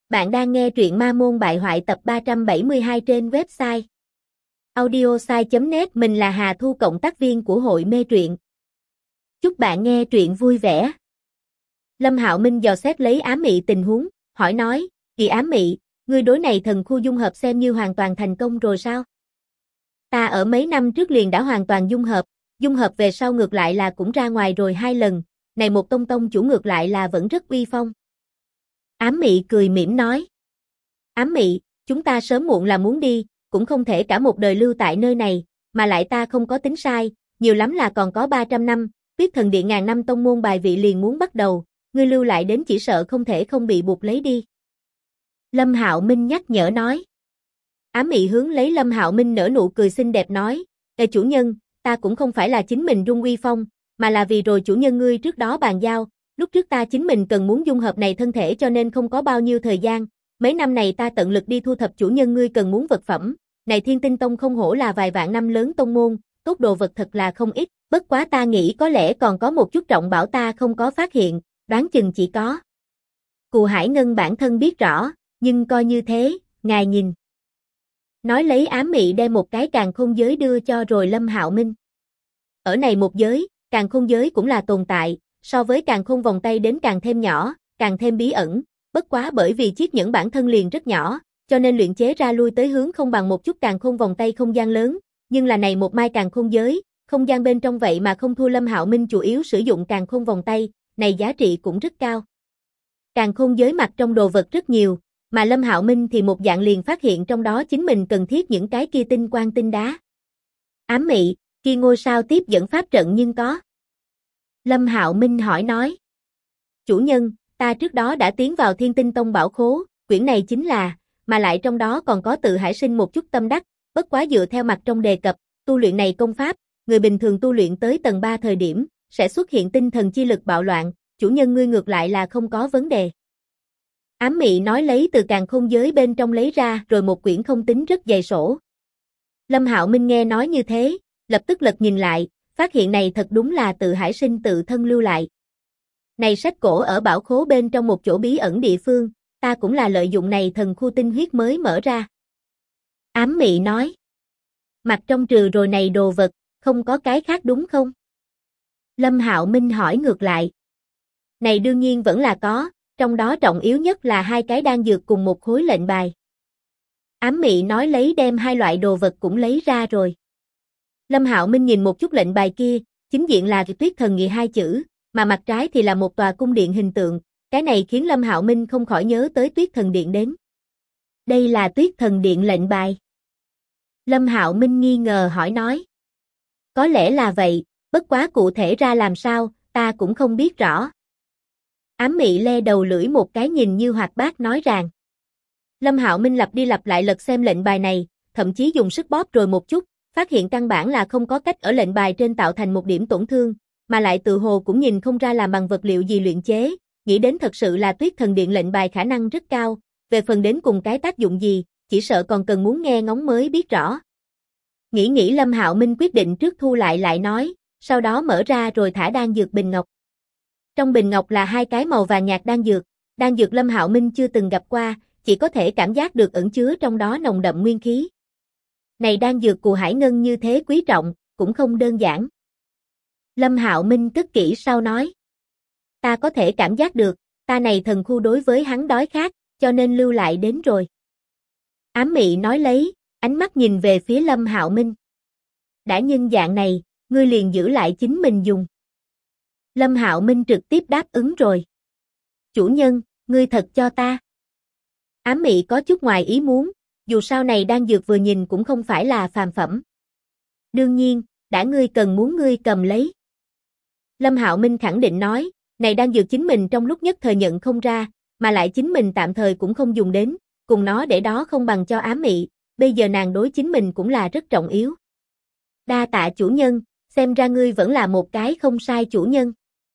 Bạn đang nghe truyện Ma Môn Bại Hoại tập 372 trên website audiosai.net. Mình là Hà Thu, cộng tác viên của hội mê truyện. Chúc bạn nghe truyện vui vẻ. Lâm Hạo Minh dò xét lấy Ám Mị tình huống, hỏi nói, Kỳ Ám Mị, ngươi đối này thần khu dung hợp xem như hoàn toàn thành công rồi sao? Ta ở mấy năm trước liền đã hoàn toàn dung hợp về sau ngược lại là cũng ra ngoài rồi 2 lần, này một tông chủ ngược lại là vẫn rất uy phong. Ám Mị cười mỉm nói. Ám Mị, chúng ta sớm muộn là muốn đi, cũng không thể cả một đời lưu tại nơi này, mà lại ta không có tính sai, nhiều lắm là còn có 300 năm, Tuyết Thần Điện ngàn năm tông môn bài vị liền muốn bắt đầu, ngươi lưu lại đến chỉ sợ không thể không bị buộc lấy đi. Lâm Hạo Minh nhắc nhở nói. Ám Mị hướng lấy Lâm Hạo Minh nở nụ cười xinh đẹp nói, chủ nhân, ta cũng không phải là chính mình rung uy phong, mà là vì rồi chủ nhân ngươi trước đó bàn giao. Lúc trước ta chính mình cần muốn dung hợp này thân thể cho nên không có bao nhiêu thời gian, mấy năm này ta tận lực đi thu thập chủ nhân ngươi cần muốn vật phẩm, này Thiên Tinh Tông không hổ là vài vạn năm lớn tông môn, tốt đồ vật thật là không ít, bất quá ta nghĩ có lẽ còn có một chút trọng bảo ta không có phát hiện, đoán chừng chỉ có. Cù Hải Ngân bản thân biết rõ, nhưng coi như thế, ngài nhìn. Nói lấy Ám Mị đem một cái càn khôn giới đưa cho rồi Lâm Hạo Minh. Ở này một giới, càn khôn giới cũng là tồn tại. So với càn khôn vòng tay đến càng thêm nhỏ, càng thêm bí ẩn, bất quá bởi vì chiếc nhẫn bản thân liền rất nhỏ, cho nên luyện chế ra lui tới hướng không bằng một chút càn khôn vòng tay không gian lớn, nhưng là này một mai càn khôn giới, không gian bên trong vậy mà không thua Lâm Hạo Minh chủ yếu sử dụng càn khôn vòng tay, này giá trị cũng rất cao. Càn khôn giới mặt trong đồ vật rất nhiều, mà Lâm Hạo Minh thì một dạng liền phát hiện trong đó chính mình cần thiết những cái kia tinh quang tinh đá. Ám Mị, kia ngôi sao tiếp dẫn pháp trận nhưng có. Lâm Hạo Minh hỏi nói. Chủ nhân, ta trước đó đã tiến vào Thiên Tinh Tông bảo khố, quyển này chính là, mà lại trong đó còn có tự hải sinh một chút tâm đắc, bất quá dựa theo mặt trong đề cập, tu luyện này công pháp, người bình thường tu luyện tới tầng 3 thời điểm, sẽ xuất hiện tinh thần chi lực bạo loạn, chủ nhân ngươi ngược lại là không có vấn đề. Ám Mị nói lấy từ càn khôn giới bên trong lấy ra rồi một quyển không tính rất dày sổ. Lâm Hạo Minh nghe nói như thế, lập tức lật nhìn lại. Phát hiện này thật đúng là tự hải sinh tự thân lưu lại. Này sách cổ ở bảo khố bên trong một chỗ bí ẩn địa phương, ta cũng là lợi dụng này thần khu tinh huyết mới mở ra. Ám Mị nói. Mặt trong trừ rồi này đồ vật, không có cái khác đúng không? Lâm Hạo Minh hỏi ngược lại. Này đương nhiên vẫn là có, trong đó trọng yếu nhất là 2 cái đan dược cùng một khối lệnh bài. Ám Mị nói lấy đem 2 loại đồ vật cũng lấy ra rồi. Lâm Hạo Minh nhìn một chút lệnh bài kia, chính diện là Tuyết Thần Nghị 2 chữ, mà mặt trái thì là một tòa cung điện hình tượng, cái này khiến Lâm Hạo Minh không khỏi nhớ tới Tuyết Thần Điện đến. Đây là Tuyết Thần Điện lệnh bài. Lâm Hạo Minh nghi ngờ hỏi nói. Có lẽ là vậy, bất quá cụ thể ra làm sao, ta cũng không biết rõ. Ám Mị le đầu lưỡi một cái nhìn như hoạt bát nói rằng. Lâm Hạo Minh lặp đi lặp lại lật xem lệnh bài này, thậm chí dùng sức bóp rồi một chút. Phát hiện căn bản là không có cách ở lệnh bài trên tạo thành một điểm tổn thương, mà lại tự hồ cũng nhìn không ra làm bằng vật liệu gì luyện chế, nghĩ đến thật sự là Tuyết Thần Điện lệnh bài khả năng rất cao, về phần đến cùng cái tác dụng gì, chỉ sợ còn cần muốn nghe ngóng mới biết rõ. Nghĩ Lâm Hạo Minh quyết định trước thu lại nói, sau đó mở ra rồi thả đan dược bình ngọc. Trong bình ngọc là 2 cái màu vàng nhạt đan dược Lâm Hạo Minh chưa từng gặp qua, chỉ có thể cảm giác được ẩn chứa trong đó nồng đậm nguyên khí. Này đan dược Cù Hải Ngân như thế quý trọng, cũng không đơn giản. Lâm Hạo Minh cất kỹ sau nói. Ta có thể cảm giác được, ta này thần khu đối với hắn đói khát, cho nên lưu lại đến rồi. Ám Mị nói lấy, ánh mắt nhìn về phía Lâm Hạo Minh. Đã nhân dạng này, ngươi liền giữ lại chính mình dùng. Lâm Hạo Minh trực tiếp đáp ứng rồi. Chủ nhân, ngươi thật cho ta. Ám Mị có chút ngoài ý muốn. Dù sao này đan dược vừa nhìn cũng không phải là phàm phẩm. Đương nhiên, đã ngươi cần muốn ngươi cầm lấy. Lâm Hạo Minh khẳng định nói, này đan dược chính mình trong lúc nhất thời nhận không ra, mà lại chính mình tạm thời cũng không dùng đến, cùng nó để đó không bằng cho Ám Mị, bây giờ nàng đối chính mình cũng là rất trọng yếu. Đa tạ chủ nhân, xem ra ngươi vẫn là một cái không sai chủ nhân.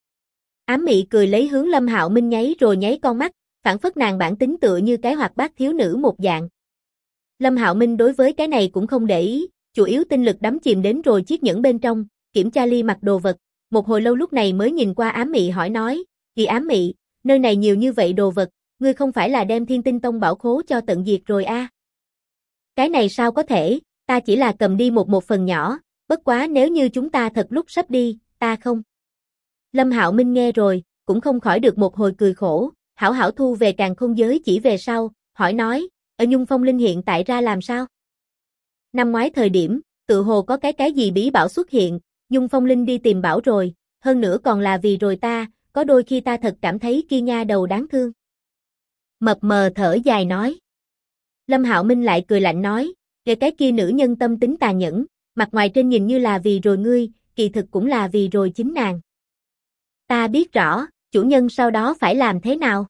Ám Mị cười lấy hướng Lâm Hạo Minh nháy rồi nháy con mắt, phản phất nàng bản tính tựa như cái hoạt bát thiếu nữ một dạng. Lâm Hạo Minh đối với cái này cũng không để ý, chủ yếu tinh lực đắm chìm đến rồi chiếc nhẫn bên trong, kiểm tra ly mặt đồ vật, một hồi lâu lúc này mới nhìn qua Ám Mị hỏi nói, Kỳ Ám Mị, nơi này nhiều như vậy đồ vật, ngươi không phải là đem Thiên Tinh Tông bảo khố cho tận diệt rồi a? Cái này sao có thể, ta chỉ là cầm đi một phần nhỏ, bất quá nếu như chúng ta thật lúc sắp đi, ta không. Lâm Hạo Minh nghe rồi, cũng không khỏi được một hồi cười khổ, hảo hảo thu về càn khôn giới chỉ về sau, hỏi nói, ở Nhung Phong Linh hiện tại ra làm sao? Năm ngoái thời điểm, tự hồ có cái gì bí bảo xuất hiện, Nhung Phong Linh đi tìm bảo rồi, hơn nữa còn là vì rồi ta, có đôi khi ta thật cảm thấy kia nha đầu đáng thương. Mập mờ thở dài nói. Lâm Hạo Minh lại cười lạnh nói, về cái kia nữ nhân tâm tính tàn nhẫn, mặt ngoài trên nhìn như là vì rồi ngươi, kỳ thực cũng là vì rồi chính nàng. Ta biết rõ, chủ nhân sau đó phải làm thế nào?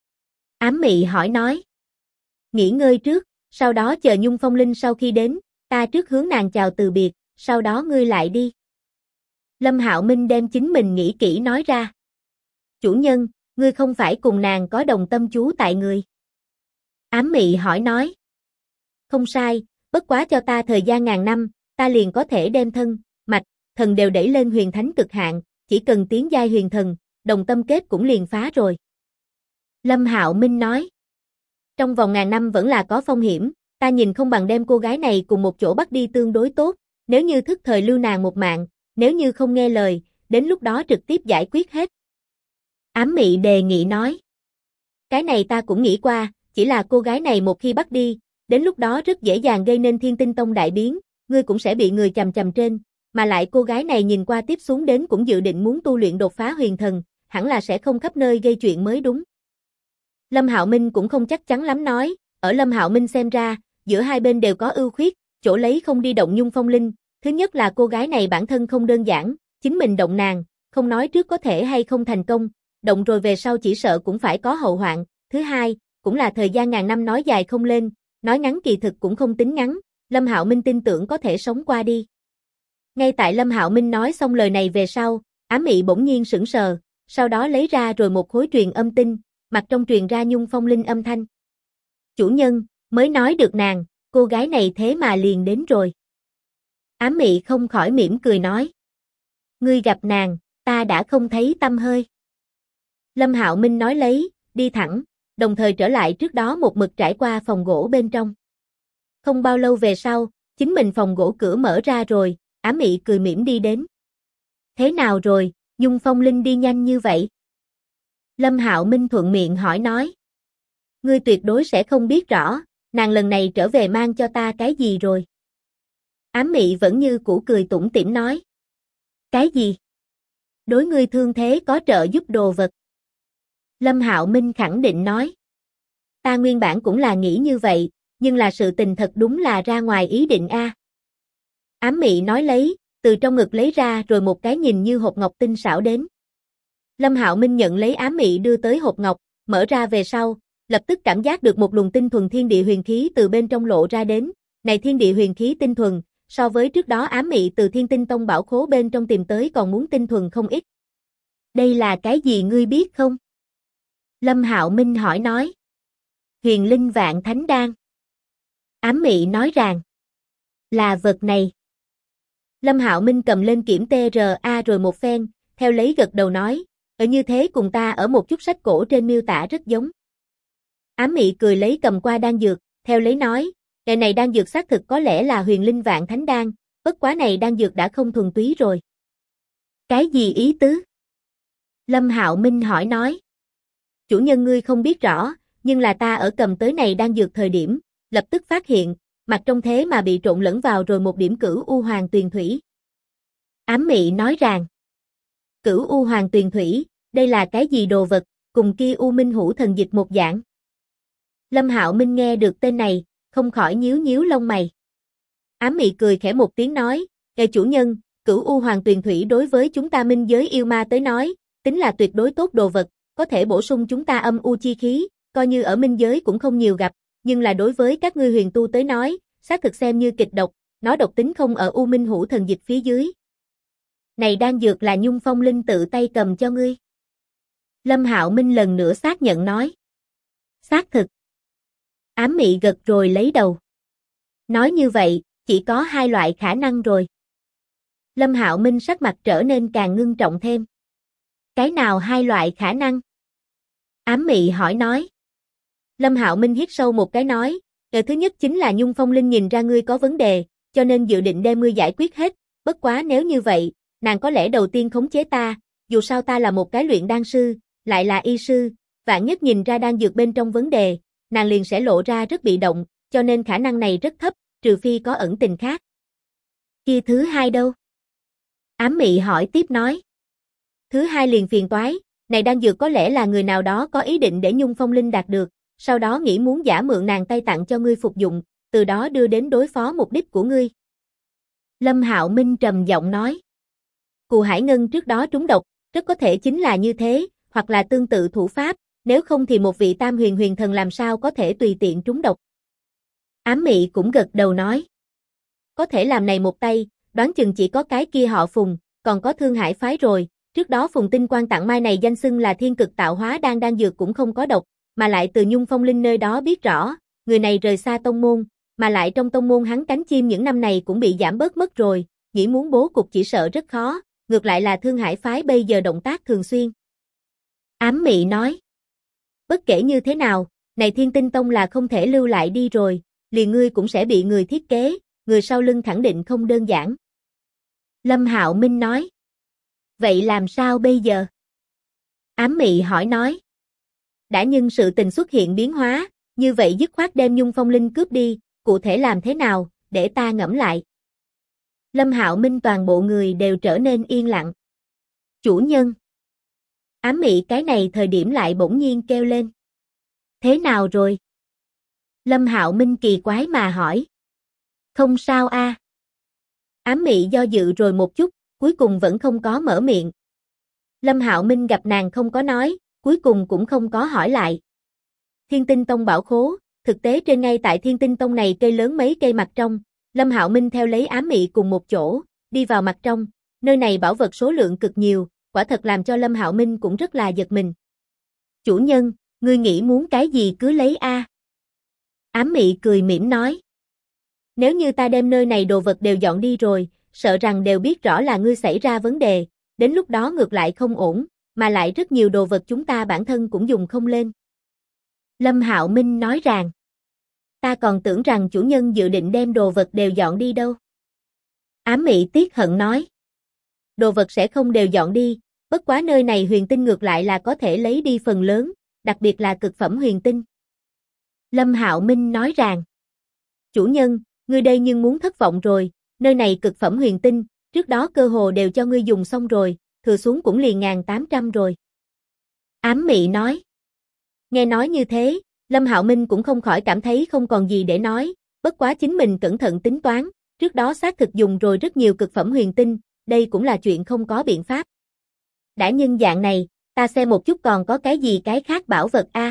Ám Mị hỏi nói. Nghỉ ngơi trước, sau đó chờ Nhung Phong Linh sau khi đến, ta trước hướng nàng chào từ biệt, sau đó ngươi lại đi. Lâm Hạo Minh đem chính mình nghĩ kỹ nói ra. Chủ nhân, ngươi không phải cùng nàng có đồng tâm chú tại người. Ám Mị hỏi nói. Không sai, bất quá cho ta thời gian ngàn năm, ta liền có thể đem thân, mạch, thần đều đẩy lên huyền thánh cực hạn, chỉ cần tiến giai huyền thần, đồng tâm kết cũng liền phá rồi. Lâm Hạo Minh nói. Trong vòng ngàn năm vẫn là có phong hiểm, ta nhìn không bằng đem cô gái này cùng một chỗ bắt đi tương đối tốt, nếu như thức thời lưu nàng một mạng, nếu như không nghe lời, đến lúc đó trực tiếp giải quyết hết. Ám Mị đề nghị nói. Cái này ta cũng nghĩ qua, chỉ là cô gái này một khi bắt đi, đến lúc đó rất dễ dàng gây nên Thiên Tinh Tông đại biến, ngươi cũng sẽ bị người chằm chằm trên, mà lại cô gái này nhìn qua tiếp xuống đến cũng dự định muốn tu luyện đột phá huyền thần, hẳn là sẽ không khắp nơi gây chuyện mới đúng. Lâm Hạo Minh cũng không chắc chắn lắm nói, ở Lâm Hạo Minh xem ra, giữa hai bên đều có ưu khuyết, chỗ lấy không đi động Nhung Phong Linh, thứ nhất là cô gái này bản thân không đơn giản, chính mình động nàng, không nói trước có thể hay không thành công, động rồi về sau chỉ sợ cũng phải có hậu hoạn, thứ hai, cũng là thời gian ngàn năm nói dài không lên, nói ngắn kỳ thực cũng không tính ngắn, Lâm Hạo Minh tin tưởng có thể sống qua đi. Ngay tại Lâm Hạo Minh nói xong lời này về sau, Ám Mị bỗng nhiên sững sờ, sau đó lấy ra rồi một khối truyền âm tinh, mặt trong truyền ra Nhung Phong Linh âm thanh. Chủ nhân, mới nói được nàng, cô gái này thế mà liền đến rồi. Ám Mị không khỏi mỉm cười nói. Ngươi gặp nàng, ta đã không thấy tăm hơi. Lâm Hạo Minh nói lấy, đi thẳng, đồng thời trở lại trước đó một mực trải qua phòng gỗ bên trong. Không bao lâu về sau, chính mình phòng gỗ cửa mở ra rồi, Ám Mị cười mỉm đi đến. Thế nào rồi, Nhung Phong Linh đi nhanh như vậy? Lâm Hạo Minh thuận miệng hỏi nói. Ngươi tuyệt đối sẽ không biết rõ, nàng lần này trở về mang cho ta cái gì rồi. Ám Mị vẫn như cũ cười tủm tỉm nói. Cái gì? Đối ngươi thương thế có trợ giúp đồ vật. Lâm Hạo Minh khẳng định nói. Ta nguyên bản cũng là nghĩ như vậy, nhưng là sự tình thật đúng là ra ngoài ý định a. Ám Mị nói lấy, từ trong ngực lấy ra rồi một cái nhìn như hộp ngọc tinh xảo đến. Lâm Hạo Minh nhận lấy Ám Mị đưa tới hộp ngọc, mở ra về sau, lập tức cảm giác được một luồng tinh thuần thiên địa huyền khí từ bên trong lộ ra đến. Này thiên địa huyền khí tinh thuần, so với trước đó Ám Mị từ Thiên Tinh Tông bảo khố bên trong tìm tới còn muốn tinh thuần không ít. Đây là cái gì ngươi biết không? Lâm Hạo Minh hỏi nói. Huyền Linh Vạn Thánh Đan. Ám Mị nói rằng. Là vật này. Lâm Hạo Minh cầm lên kiểm TRA rồi một phen, theo lấy gật đầu nói, ở như thế cùng ta ở một chút sách cổ trên miêu tả rất giống. Ám Mị cười lấy cầm qua đan dược, theo lấy nói, cái này đan dược xác thực có lẽ là Huyền Linh Vạn Thánh Đan, bất quá này đan dược đã không thuần túy rồi. Cái gì ý tứ? Lâm Hạo Minh hỏi nói. Chủ nhân ngươi không biết rõ, nhưng là ta ở cầm tới này đan dược thời điểm, lập tức phát hiện, mặt trong thế mà bị trộn lẫn vào rồi một điểm Cửu U Hoàng Tuyền Thủy. Ám Mị nói rằng, Cửu U Hoàng Tuyền Thủy, đây là cái gì đồ vật, cùng kia U Minh Hữu Thần Dịch một dạng. Lâm Hạo Minh nghe được tên này, không khỏi nhíu nhíu lông mày. Ám Mị cười khẽ một tiếng nói, "Kẻ chủ nhân, Cửu U Hoàng Tuyền Thủy đối với chúng ta minh giới yêu ma tới nói, tính là tuyệt đối tốt đồ vật, có thể bổ sung chúng ta âm u chi khí, coi như ở minh giới cũng không nhiều gặp, nhưng là đối với các ngươi huyền tu tới nói, xác thực xem như kịch độc, nó độc tính không ở U Minh Hữu Thần Dịch phía dưới. Này đan dược là Nhung Phong Linh tự tay cầm cho ngươi." Lâm Hạo Minh lần nữa xác nhận nói. Xác thực. Ám Mị gật rồi lấy đầu. Nói như vậy, chỉ có hai loại khả năng rồi. Lâm Hạo Minh sắc mặt trở nên càng ngưng trọng thêm. Cái nào hai loại khả năng? Ám Mị hỏi nói. Lâm Hạo Minh hít sâu một cái nói, thứ nhất chính là Nhung Phong Linh nhìn ra ngươi có vấn đề, cho nên dự định đem ngươi giải quyết hết, bất quá nếu như vậy, nàng có lẽ đầu tiên khống chế ta, dù sao ta là một cái luyện đan sư, lại là y sư, vạn nhất nhìn ra đan dược bên trong vấn đề, nàng liền sẽ lộ ra rất bị động, cho nên khả năng này rất thấp, trừ phi có ẩn tình khác. Kia thứ hai đâu? Ám Mị hỏi tiếp nói. Thứ hai liền phiền toái, này đan dược có lẽ là người nào đó có ý định để Nhung Phong Linh đạt được, sau đó nghĩ muốn giả mượn nàng tay tặng cho ngươi phục dụng, từ đó đưa đến đối phó mục đích của ngươi. Lâm Hạo Minh trầm giọng nói. Cù Hải Ngân trước đó trúng độc, rất có thể chính là như thế, hoặc là tương tự thủ pháp, nếu không thì một vị tam huyền huyền thần làm sao có thể tùy tiện trúng độc. Ám Mị cũng gật đầu nói. Có thể làm này một tay, đoán chừng chỉ có cái kia họ Phùng, còn có Thương Hải phái rồi, trước đó Phùng Tinh Quang tặng mai này danh xưng là thiên cực tạo hóa đan dược cũng không có độc, mà lại từ Nhung Phong Linh nơi đó biết rõ, người này rời xa tông môn, mà lại trong tông môn hắn cánh chim những năm này cũng bị giảm bớt mất rồi, nghĩ muốn bố cục chỉ sợ rất khó, ngược lại là Thương Hải phái bây giờ động tác thường xuyên. Ám Mị nói. Bất kể như thế nào, này Thiên Tinh Tông là không thể lưu lại đi rồi, liền ngươi cũng sẽ bị người thiết kế, người sau lưng khẳng định không đơn giản. Lâm Hạo Minh nói. Vậy làm sao bây giờ? Ám Mị hỏi nói. Đã nhưng sự tình xuất hiện biến hóa, như vậy dứt khoát đem Nhung Phong Linh cướp đi, cụ thể làm thế nào, để ta ngẫm lại. Lâm Hạo Minh toàn bộ người đều trở nên yên lặng. Chủ nhân. Ám Mị cái này thời điểm lại bỗng nhiên kêu lên. Thế nào rồi? Lâm Hạo Minh kỳ quái mà hỏi. Không sao a. Ám Mị do dự rồi một chút, cuối cùng vẫn không có mở miệng. Lâm Hạo Minh gặp nàng không có nói, cuối cùng cũng không có hỏi lại. Thiên Tinh Tông bảo khố, thực tế trên ngay tại Thiên Tinh Tông này cây lớn mấy cây mặt trong, Lâm Hạo Minh theo lấy Ám Mị cùng một chỗ, đi vào mặt trong, nơi này bảo vật số lượng cực nhiều, quả thật làm cho Lâm Hạo Minh cũng rất là giật mình. Chủ nhân, ngươi nghĩ muốn cái gì cứ lấy a. Ám Mị cười mỉm nói. Nếu như ta đem nơi này đồ vật đều dọn đi rồi, sợ rằng đều biết rõ là ngươi xảy ra vấn đề, đến lúc đó ngược lại không ổn, mà lại rất nhiều đồ vật chúng ta bản thân cũng dùng không lên. Lâm Hạo Minh nói rằng, ta còn tưởng rằng chủ nhân dự định đem đồ vật đều dọn đi đâu. Ám Mị tiếc hận nói, đồ vật sẽ không đều dọn đi, bất quá nơi này huyền tinh ngược lại là có thể lấy đi phần lớn, đặc biệt là cực phẩm huyền tinh. Lâm Hạo Minh nói rằng, chủ nhân, ngươi đây nhưng muốn thất vọng rồi, nơi này cực phẩm huyền tinh, trước đó cơ hồ đều cho ngươi dùng xong rồi, thừa xuống cũng liền 1.800 rồi. Ám Mị nói. Nghe nói như thế, Lâm Hạo Minh cũng không khỏi cảm thấy không còn gì để nói, bất quá chính mình cẩn thận tính toán, trước đó xác thực dùng rồi rất nhiều cực phẩm huyền tinh, đây cũng là chuyện không có biện pháp. Đã nhân dạng này, ta xem một chút còn có cái gì cái khác bảo vật a.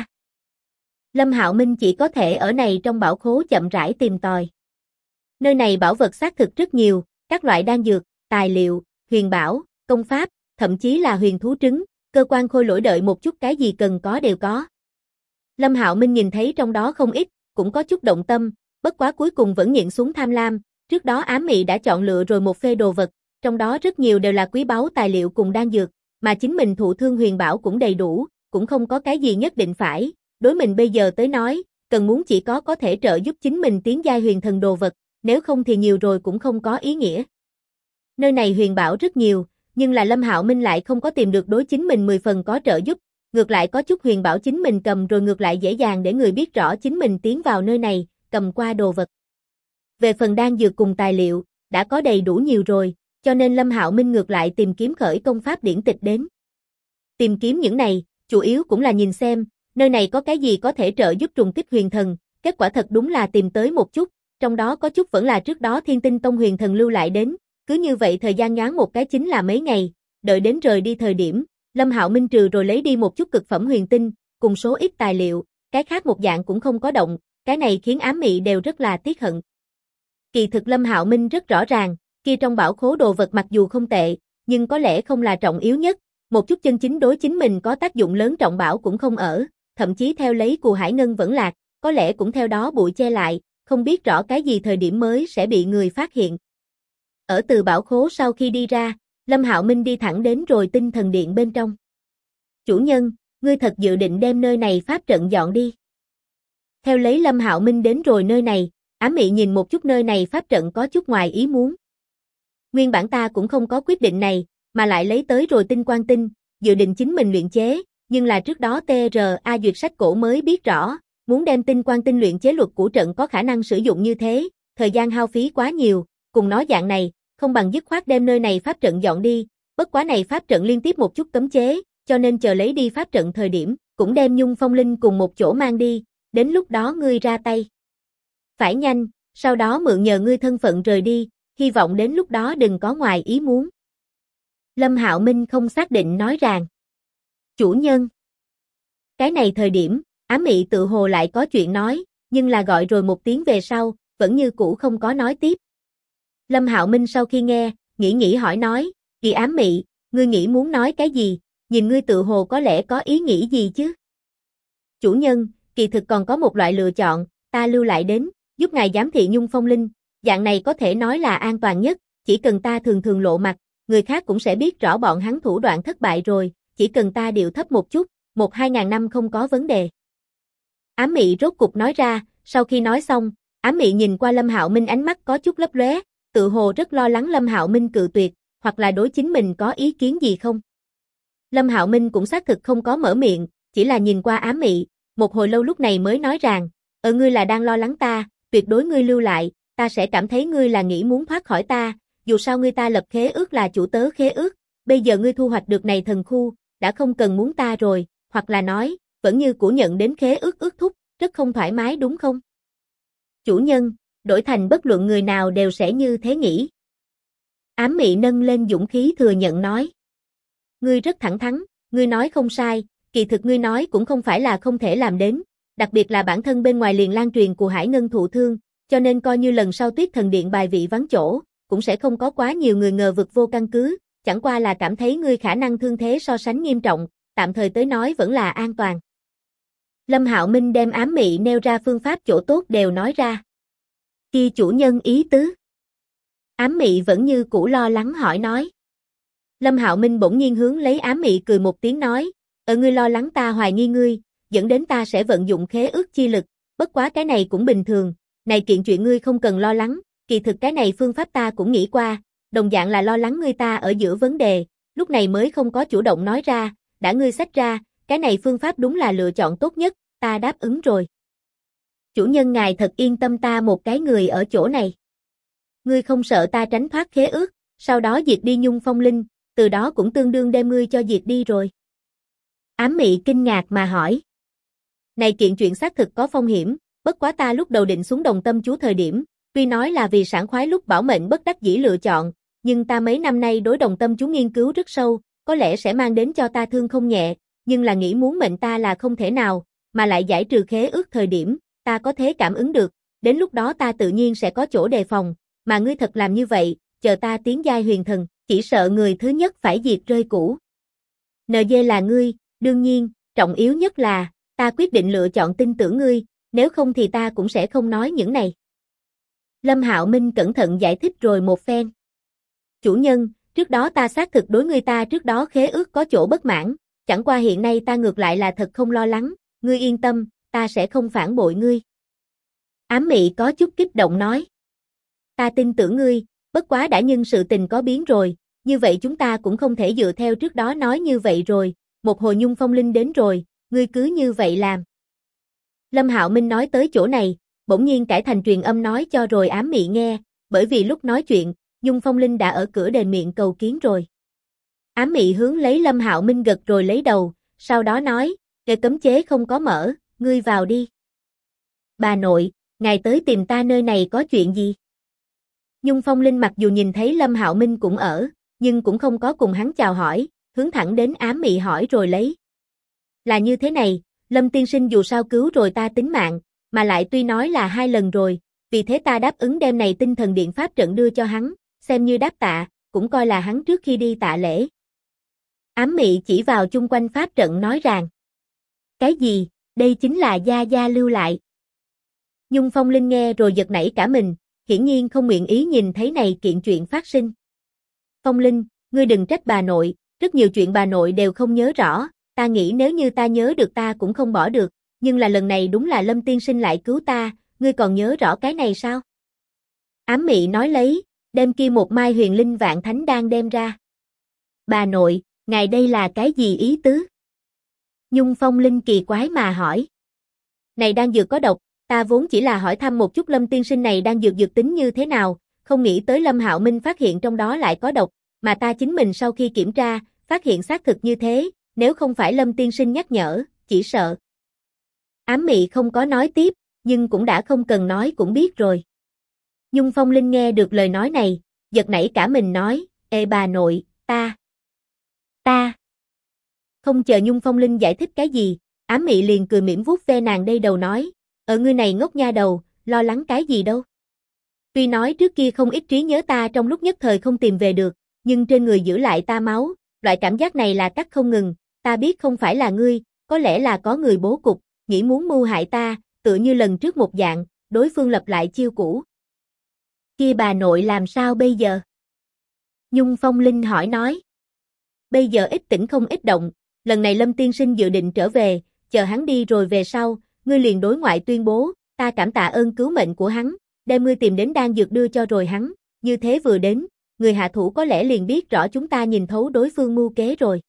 Lâm Hạo Minh chỉ có thể ở này trong bảo khố chậm rãi tìm tòi. Nơi này bảo vật xác thực rất nhiều, các loại đan dược, tài liệu, huyền bảo, công pháp, thậm chí là huyền thú trứng, cơ quan khôi lỗi đợi một chút cái gì cần có đều có. Lâm Hạo Minh nhìn thấy trong đó không ít, cũng có chút động tâm, bất quá cuối cùng vẫn nhịn xuống tham lam, trước đó Ám Mị đã chọn lựa rồi một phê đồ vật, trong đó rất nhiều đều là quý báu tài liệu cùng đan dược, mà chính mình thụ thương huyền bảo cũng đầy đủ, cũng không có cái gì nhất định phải, đối mình bây giờ tới nói, cần muốn chỉ có thể trợ giúp chính mình tiến giai huyền thần đồ vật, nếu không thì nhiều rồi cũng không có ý nghĩa. Nơi này huyền bảo rất nhiều, nhưng là Lâm Hạo Minh lại không có tìm được đối chính mình 10 phần có trợ giúp, ngược lại có chút huyền bảo chính mình cầm rồi ngược lại dễ dàng để người biết rõ chính mình tiến vào nơi này, cầm qua đồ vật. Về phần đan dược cùng tài liệu, đã có đầy đủ nhiều rồi, cho nên Lâm Hạo Minh ngược lại tìm kiếm khởi công pháp điển tịch đến. Tìm kiếm những này, chủ yếu cũng là nhìn xem, nơi này có cái gì có thể trợ giúp trùng kích huyền thần, kết quả thật đúng là tìm tới một chút, trong đó có chút vẫn là trước đó Thiên Tinh Tông huyền thần lưu lại đến, cứ như vậy thời gian nhoáng một cái chính là mấy ngày, đợi đến rời đi thời điểm, Lâm Hạo Minh trừ rồi lấy đi một chút cực phẩm huyền tinh, cùng số ít tài liệu, cái khác một dạng cũng không có động, cái này khiến Ám Mị đều rất là tiếc hận. Kỳ thực Lâm Hạo Minh rất rõ ràng, kia trong bảo khố đồ vật mặc dù không tệ, nhưng có lẽ không là trọng yếu nhất, một chút chân chính đối chính mình có tác dụng lớn trọng bảo cũng không ở, thậm chí theo lấy Cù Hải Ngân vẫn lạc, có lẽ cũng theo đó bụi che lại, không biết rõ cái gì thời điểm mới sẽ bị người phát hiện. Ở từ bảo khố sau khi đi ra, Lâm Hạo Minh đi thẳng đến rồi tinh thần điện bên trong. Chủ nhân, ngươi thật dự định đem nơi này pháp trận dọn đi. Theo lấy Lâm Hạo Minh đến rồi nơi này, Ám Mị nhìn một chút nơi này pháp trận có chút ngoài ý muốn. Nguyên bản ta cũng không có quyết định này, mà lại lấy tới rồi tinh quang tinh, dự định chính mình luyện chế, nhưng là trước đó TRA duyệt sách cổ mới biết rõ, muốn đem tinh quang tinh luyện chế luật của trận có khả năng sử dụng như thế, thời gian hao phí quá nhiều, cùng nói dạng này, không bằng dứt khoát đem nơi này pháp trận dọn đi, bất quá này pháp trận liên tiếp một chút cấm chế, cho nên chờ lấy đi pháp trận thời điểm, cũng đem Nhung Phong Linh cùng một chỗ mang đi, đến lúc đó ngươi ra tay. Phải nhanh, sau đó mượn nhờ ngươi thân phận rời đi, hy vọng đến lúc đó đừng có ngoài ý muốn. Lâm Hạo Minh không xác định nói rằng. Chủ nhân. Cái này thời điểm, Ám Mị tự hồ lại có chuyện nói, nhưng là gọi rồi một tiếng về sau, vẫn như cũ không có nói tiếp. Lâm Hạo Minh sau khi nghe, nghĩ hỏi nói, Kỳ Ám Mị, ngươi nghĩ muốn nói cái gì, nhìn ngươi tự hồ có lẽ có ý nghĩ gì chứ? Chủ nhân, kỳ thực còn có một loại lựa chọn, ta lưu lại đến, giúp ngài giám thị Nhung Phong Linh, dạng này có thể nói là an toàn nhất, chỉ cần ta thường thường lộ mặt, người khác cũng sẽ biết rõ bọn hắn thủ đoạn thất bại rồi, chỉ cần ta điệu thấp một chút, 1-2 ngàn năm không có vấn đề. Ám Mị rốt cục nói ra, sau khi nói xong, Ám Mị nhìn qua Lâm Hạo Minh ánh mắt có chút lấp lóe, tự hồ rất lo lắng Lâm Hạo Minh cự tuyệt, hoặc là đối chính mình có ý kiến gì không. Lâm Hạo Minh cũng xác thực không có mở miệng, chỉ là nhìn qua Ám Mị, một hồi lâu lúc này mới nói rằng, ngươi là đang lo lắng ta, tuyệt đối ngươi lưu lại, ta sẽ cảm thấy ngươi là nghĩ muốn thoát khỏi ta, dù sao ngươi ta lập khế ước là chủ tớ khế ước, bây giờ ngươi thu hoạch được này thần khu, đã không cần muốn ta rồi, hoặc là nói, vẫn như cũ nhận đến khế ước ước thúc, rất không thoải mái đúng không? Chủ nhân, đổi thành bất luận người nào đều sẽ như thế nghĩ. Ám Mị nâng lên dũng khí thừa nhận nói. Ngươi rất thẳng thắn, ngươi nói không sai, kỳ thực ngươi nói cũng không phải là không thể làm đến, đặc biệt là bản thân bên ngoài liền lan truyền của Hải Ngân thụ thương, cho nên coi như lần sau Tuyết Thần Điện bài vị vắng chỗ, cũng sẽ không có quá nhiều người ngờ vực vô căn cứ, chẳng qua là cảm thấy ngươi khả năng thương thế so sánh nghiêm trọng, tạm thời tới nói vẫn là an toàn. Lâm Hạo Minh đem Ám Mị nêu ra phương pháp chỗ tốt đều nói ra. Khi chủ nhân ý tứ. Ám Mị vẫn như cũ lo lắng hỏi nói. Lâm Hạo Minh bỗng nhiên hướng lấy Ám Mị cười một tiếng nói, ngươi lo lắng ta hoài nghi ngươi, dẫn đến ta sẽ vận dụng khế ước chi lực, bất quá cái này cũng bình thường, này kiện chuyện ngươi không cần lo lắng, kỳ thực cái này phương pháp ta cũng nghĩ qua, đồng dạng là lo lắng ngươi ta ở giữa vấn đề, lúc này mới không có chủ động nói ra, đã ngươi xách ra, cái này phương pháp đúng là lựa chọn tốt nhất, ta đáp ứng rồi. Chủ nhân ngài thật yên tâm ta một cái người ở chỗ này. Ngươi không sợ ta tránh thoát khế ước, sau đó diệt đi Nhung Phong Linh, từ đó cũng tương đương đem ngươi cho diệt đi rồi. Ám Mị kinh ngạc mà hỏi. Này kiện chuyện xác thực có phong hiểm, bất quá ta lúc đầu định xuống Đồng Tâm Chú thời điểm, tuy nói là vì sảng khoái lúc bảo mệnh bất đắc dĩ lựa chọn, nhưng ta mấy năm nay đối Đồng Tâm Chú nghiên cứu rất sâu, có lẽ sẽ mang đến cho ta thương không nhẹ, nhưng là nghĩ muốn mệnh ta là không thể nào, mà lại giải trừ khế ước thời điểm, ta có thể cảm ứng được, đến lúc đó ta tự nhiên sẽ có chỗ đề phòng, mà ngươi thật làm như vậy, chờ ta tiến giai huyền thần, chỉ sợ người thứ nhất phải diệt rơi cũ. NG là ngươi, đương nhiên, trọng yếu nhất là, ta quyết định lựa chọn tin tưởng ngươi, nếu không thì ta cũng sẽ không nói những này. Lâm Hạo Minh cẩn thận giải thích rồi một phen. Chủ nhân, trước đó ta xác thực đối ngươi ta trước đó khế ước có chỗ bất mãn, chẳng qua hiện nay ta ngược lại là thật không lo lắng, ngươi yên tâm, ta sẽ không phản bội ngươi. Ám Mị có chút kích động nói. Ta tin tưởng ngươi, bất quá đã nhưng sự tình có biến rồi, như vậy chúng ta cũng không thể dựa theo trước đó nói như vậy rồi, một hồi Nhung Phong Linh đến rồi, ngươi cứ như vậy làm. Lâm Hạo Minh nói tới chỗ này, bỗng nhiên cải thành truyền âm nói cho rồi Ám Mị nghe, bởi vì lúc nói chuyện, Nhung Phong Linh đã ở cửa đền miệng cầu kiến rồi. Ám Mị hướng lấy Lâm Hạo Minh gật rồi lấy đầu, sau đó nói, kệ cấm chế không có mở, ngươi vào đi. Bà nội, ngài tới tìm ta nơi này có chuyện gì? Nhung Phong Linh mặc dù nhìn thấy Lâm Hạo Minh cũng ở, nhưng cũng không có cùng hắn chào hỏi, hướng thẳng đến Ám Mị hỏi rồi lấy. Là như thế này, Lâm tiên sinh dù sao cứu rồi ta tính mạng, mà lại tuy nói là 2 lần rồi, vì thế ta đáp ứng đem này tinh thần điện pháp trận đưa cho hắn, xem như đáp tạ, cũng coi là hắn trước khi đi tạ lễ. Ám Mị chỉ vào chung quanh pháp trận nói rằng, cái gì, đây chính là gia gia lưu lại. Nhung Phong Linh nghe rồi giật nảy cả mình, hiển nhiên không nguyện ý nhìn thấy này kiện chuyện phát sinh. Phong Linh, ngươi đừng trách bà nội, rất nhiều chuyện bà nội đều không nhớ rõ, ta nghĩ nếu như ta nhớ được ta cũng không bỏ được, nhưng là lần này đúng là Lâm tiên sinh lại cứu ta, ngươi còn nhớ rõ cái này sao? Ám Mị nói lấy, đem kia một mai huyền linh vạn thánh đan đem ra. Bà nội, ngài đây là cái gì ý tứ? Nhung Phong Linh kỳ quái mà hỏi. Này đan dược có độc, ta vốn chỉ là hỏi thăm một chút Lâm tiên sinh này đan dược dược tính như thế nào, không nghĩ tới Lâm Hạo Minh phát hiện trong đó lại có độc, mà ta chính mình sau khi kiểm tra, phát hiện xác thực như thế, nếu không phải Lâm tiên sinh nhắc nhở, chỉ sợ. Ám Mị không có nói tiếp, nhưng cũng đã không cần nói cũng biết rồi. Nhung Phong Linh nghe được lời nói này, giật nảy cả mình nói, ê bà nội, ta. Không chờ Nhung Phong Linh giải thích cái gì, Ám Mị liền cười mỉm vuốt ve nàng đây đầu nói, ngươi này ngốc nha đầu, lo lắng cái gì đâu. Tuy nói trước kia không ít trí nhớ ta trong lúc nhất thời không tìm về được, nhưng trên người giữ lại ta máu, loại cảm giác này là cắt không ngừng, ta biết không phải là ngươi, có lẽ là có người bố cục, nghĩ muốn mưu hại ta, tựa như lần trước một dạng, đối phương lập lại chiêu cũ. Kia bà nội làm sao bây giờ? Nhung Phong Linh hỏi nói. Bây giờ ít tỉnh không ít động, lần này Lâm tiên sinh dự định trở về, chờ hắn đi rồi về sau, ngươi liền đối ngoại tuyên bố, ta cảm tạ ơn cứu mệnh của hắn, đem ngươi tìm đến đan dược đưa cho rồi hắn, như thế vừa đến, người hạ thủ có lẽ liền biết rõ chúng ta nhìn thấu đối phương mưu kế rồi.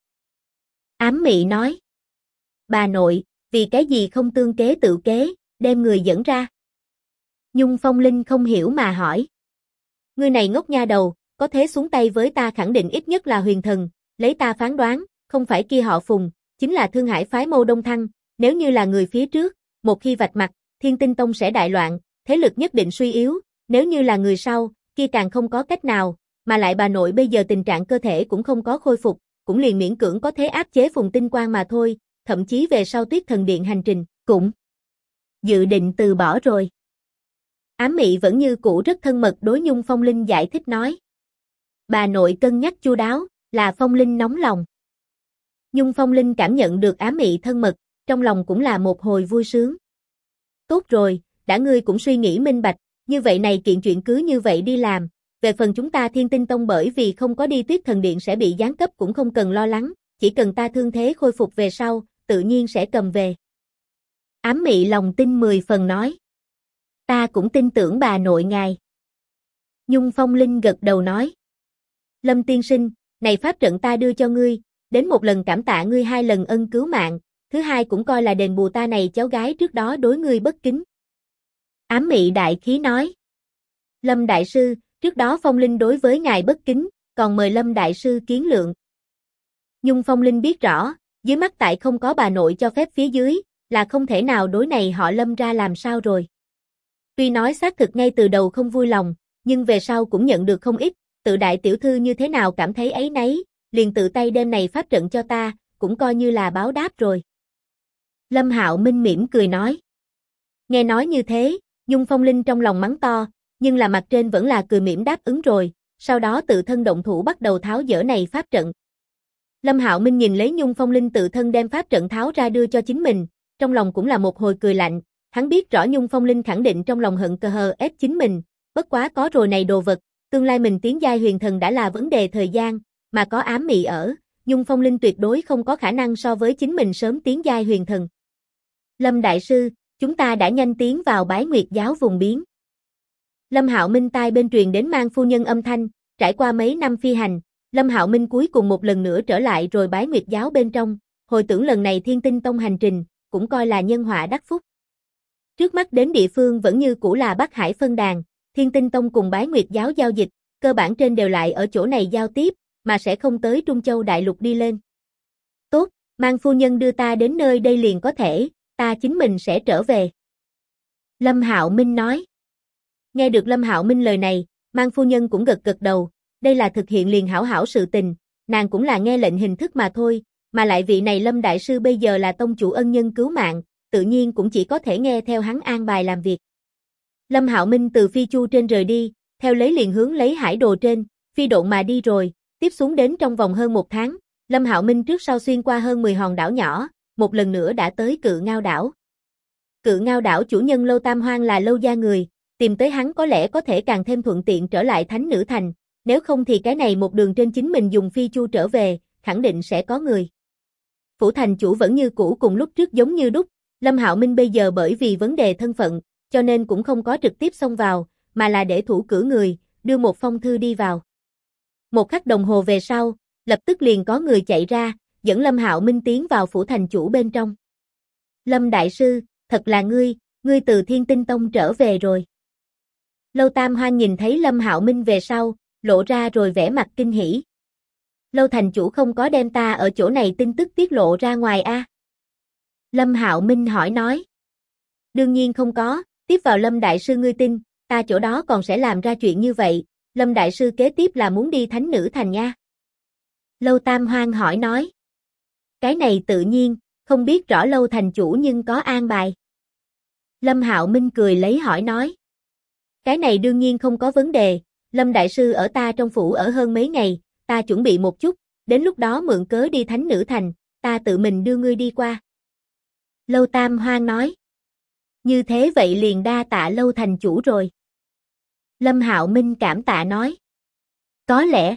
Ám Mị nói. Bà nội, vì cái gì không tương kế tự kế, đem người dẫn ra? Nhung Phong Linh không hiểu mà hỏi. Ngươi này ngốc nha đầu, có thế xuống tay với ta khẳng định ít nhất là huyền thần, lấy ta phán đoán, không phải kia họ Phùng, chính là Thương Hải phái Mâu Đông Thăng, nếu như là người phía trước, một khi vạch mặt, Thiên Tinh Tông sẽ đại loạn, thế lực nhất định suy yếu, nếu như là người sau, kia càng không có cách nào, mà lại bà nội bây giờ tình trạng cơ thể cũng không có khôi phục, cũng liền miễn cưỡng có thế áp chế Phùng Tinh Quang mà thôi, thậm chí về sau Tuyết Thần Điện hành trình, cũng dự định từ bỏ rồi. Ám Mị vẫn như cũ rất thân mật đối Nhung Phong Linh giải thích nói. Bà nội cân nhắc chu đáo, là Phong Linh nóng lòng. Nhung Phong Linh cảm nhận được Ám Mị thân mật, trong lòng cũng là một hồi vui sướng. Tốt rồi, đã ngươi cũng suy nghĩ minh bạch, như vậy này kiện chuyện cứ như vậy đi làm, về phần chúng ta Thiên Tinh Tông bởi vì không có đi Tuyết Thần Điện sẽ bị giáng cấp cũng không cần lo lắng, chỉ cần ta thương thế khôi phục về sau, tự nhiên sẽ cầm về. Ám Mị lòng tin 10 phần nói. Ta cũng tin tưởng bà nội ngài. Nhung Phong Linh gật đầu nói. Lâm tiên sinh, này pháp trận ta đưa cho ngươi, đến một lần cảm tạ ngươi 2 lần ân cứu mạng, thứ hai cũng coi là đền bù ta này cháu gái trước đó đối ngươi bất kính. Ám Mị đại khí nói. Lâm đại sư, trước đó Phong Linh đối với ngài bất kính, còn mời Lâm đại sư kiến lượng. Nhung Phong Linh biết rõ, dưới mắt tại không có bà nội cho phép phía dưới, là không thể nào đối này họ Lâm ra làm sao rồi. Tuy nói xác thực ngay từ đầu không vui lòng, nhưng về sau cũng nhận được không ít, tự đại tiểu thư như thế nào cảm thấy áy náy, liền tự tay đem này pháp trận cho ta, cũng coi như là báo đáp rồi. Lâm Hạo Minh mỉm cười nói. Nghe nói như thế, Nhung Phong Linh trong lòng mắng to, nhưng là mặt trên vẫn là cười mỉm đáp ứng rồi, sau đó tự thân động thủ bắt đầu tháo dỡ này pháp trận. Lâm Hạo Minh nhìn lấy Nhung Phong Linh tự thân đem pháp trận tháo ra đưa cho chính mình, trong lòng cũng là một hồi cười lạnh, hắn biết rõ Nhung Phong Linh khẳng định trong lòng hận cờ hờ ép chính mình, bất quá có rồi này đồ vật, tương lai mình tiến giai huyền thần đã là vấn đề thời gian, mà có Ám Mị ở, Nhung Phong Linh tuyệt đối không có khả năng so với chính mình sớm tiến giai huyền thần. Lâm đại sư, chúng ta đã nhanh tiến vào Bái Nguyệt giáo vùng biến. Lâm Hạo Minh tai bên truyền đến Mang phu nhân âm thanh, trải qua mấy năm phi hành, Lâm Hạo Minh cuối cùng một lần nữa trở lại rồi Bái Nguyệt giáo bên trong, hồi tưởng lần này Thiên Tinh Tông hành trình, cũng coi là nhân họa đắc phúc. Trước mắt đến địa phương vẫn như cũ là Bắc Hải phân đàn, Thiên Tinh Tông cùng Bái Nguyệt giáo giao dịch, cơ bản trên đều lại ở chỗ này giao tiếp, mà sẽ không tới Trung Châu Đại Lục đi lên. Tốt, Mang phu nhân đưa ta đến nơi đây liền có thể, ta chính mình sẽ trở về. Lâm Hạo Minh nói. Nghe được Lâm Hạo Minh lời này, Mang phu nhân cũng gật gật đầu, đây là thực hiện liền hảo hảo sự tình, nàng cũng là nghe lệnh hình thức mà thôi, mà lại vị này Lâm đại sư bây giờ là tông chủ ân nhân cứu mạng, tự nhiên cũng chỉ có thể nghe theo hắn an bài làm việc. Lâm Hạo Minh từ phi chu trên rời đi, theo lấy liền hướng lấy hải đồ trên, phi độn mà đi rồi, tiếp xuống đến trong vòng hơn 1 tháng, Lâm Hạo Minh trước sau xuyên qua hơn 10 hòn đảo nhỏ, một lần nữa đã tới Cự Ngao đảo. Cự Ngao đảo chủ nhân Lâu Tam Hoang là Lâu gia người, tìm tới hắn có lẽ có thể càng thêm thuận tiện trở lại Thánh Nữ Thành, nếu không thì cái này một đường trên chính mình dùng phi chu trở về, khẳng định sẽ có người. Phủ thành chủ vẫn như cũ cùng lúc trước giống như đúc, Lâm Hạo Minh bây giờ bởi vì vấn đề thân phận, cho nên cũng không có trực tiếp xông vào, mà là để thủ cử người, đưa một phong thư đi vào. Một khắc đồng hồ về sau, lập tức liền có người chạy ra, dẫn Lâm Hạo Minh tiến vào phủ thành chủ bên trong. Lâm đại sư, thật là ngươi từ Thiên Tinh Tông trở về rồi. Lâu Tam Hoan nhìn thấy Lâm Hạo Minh về sau, lộ ra rồi vẻ mặt kinh hỉ. Lâu thành chủ không có đem ta ở chỗ này tin tức tiết lộ ra ngoài a? Lâm Hạo Minh hỏi nói. Đương nhiên không có, tiếp vào Lâm đại sư ngươi tin, ta chỗ đó còn sẽ làm ra chuyện như vậy, Lâm đại sư kế tiếp là muốn đi Thánh Nữ Thành nha. Lâu Tam Hoan hỏi nói. Cái này tự nhiên, không biết rõ Lâu thành chủ nhưng có an bài. Lâm Hạo Minh cười lấy hỏi nói. Cái này đương nhiên không có vấn đề, Lâm đại sư ở ta trong phủ ở hơn mấy ngày, ta chuẩn bị một chút, đến lúc đó mượn cớ đi Thánh Nữ Thành, ta tự mình đưa ngươi đi qua. Lâu Tam Hoan nói. Như thế vậy liền đa tạ Lâu thành chủ rồi. Lâm Hạo Minh cảm tạ nói. Có lẽ.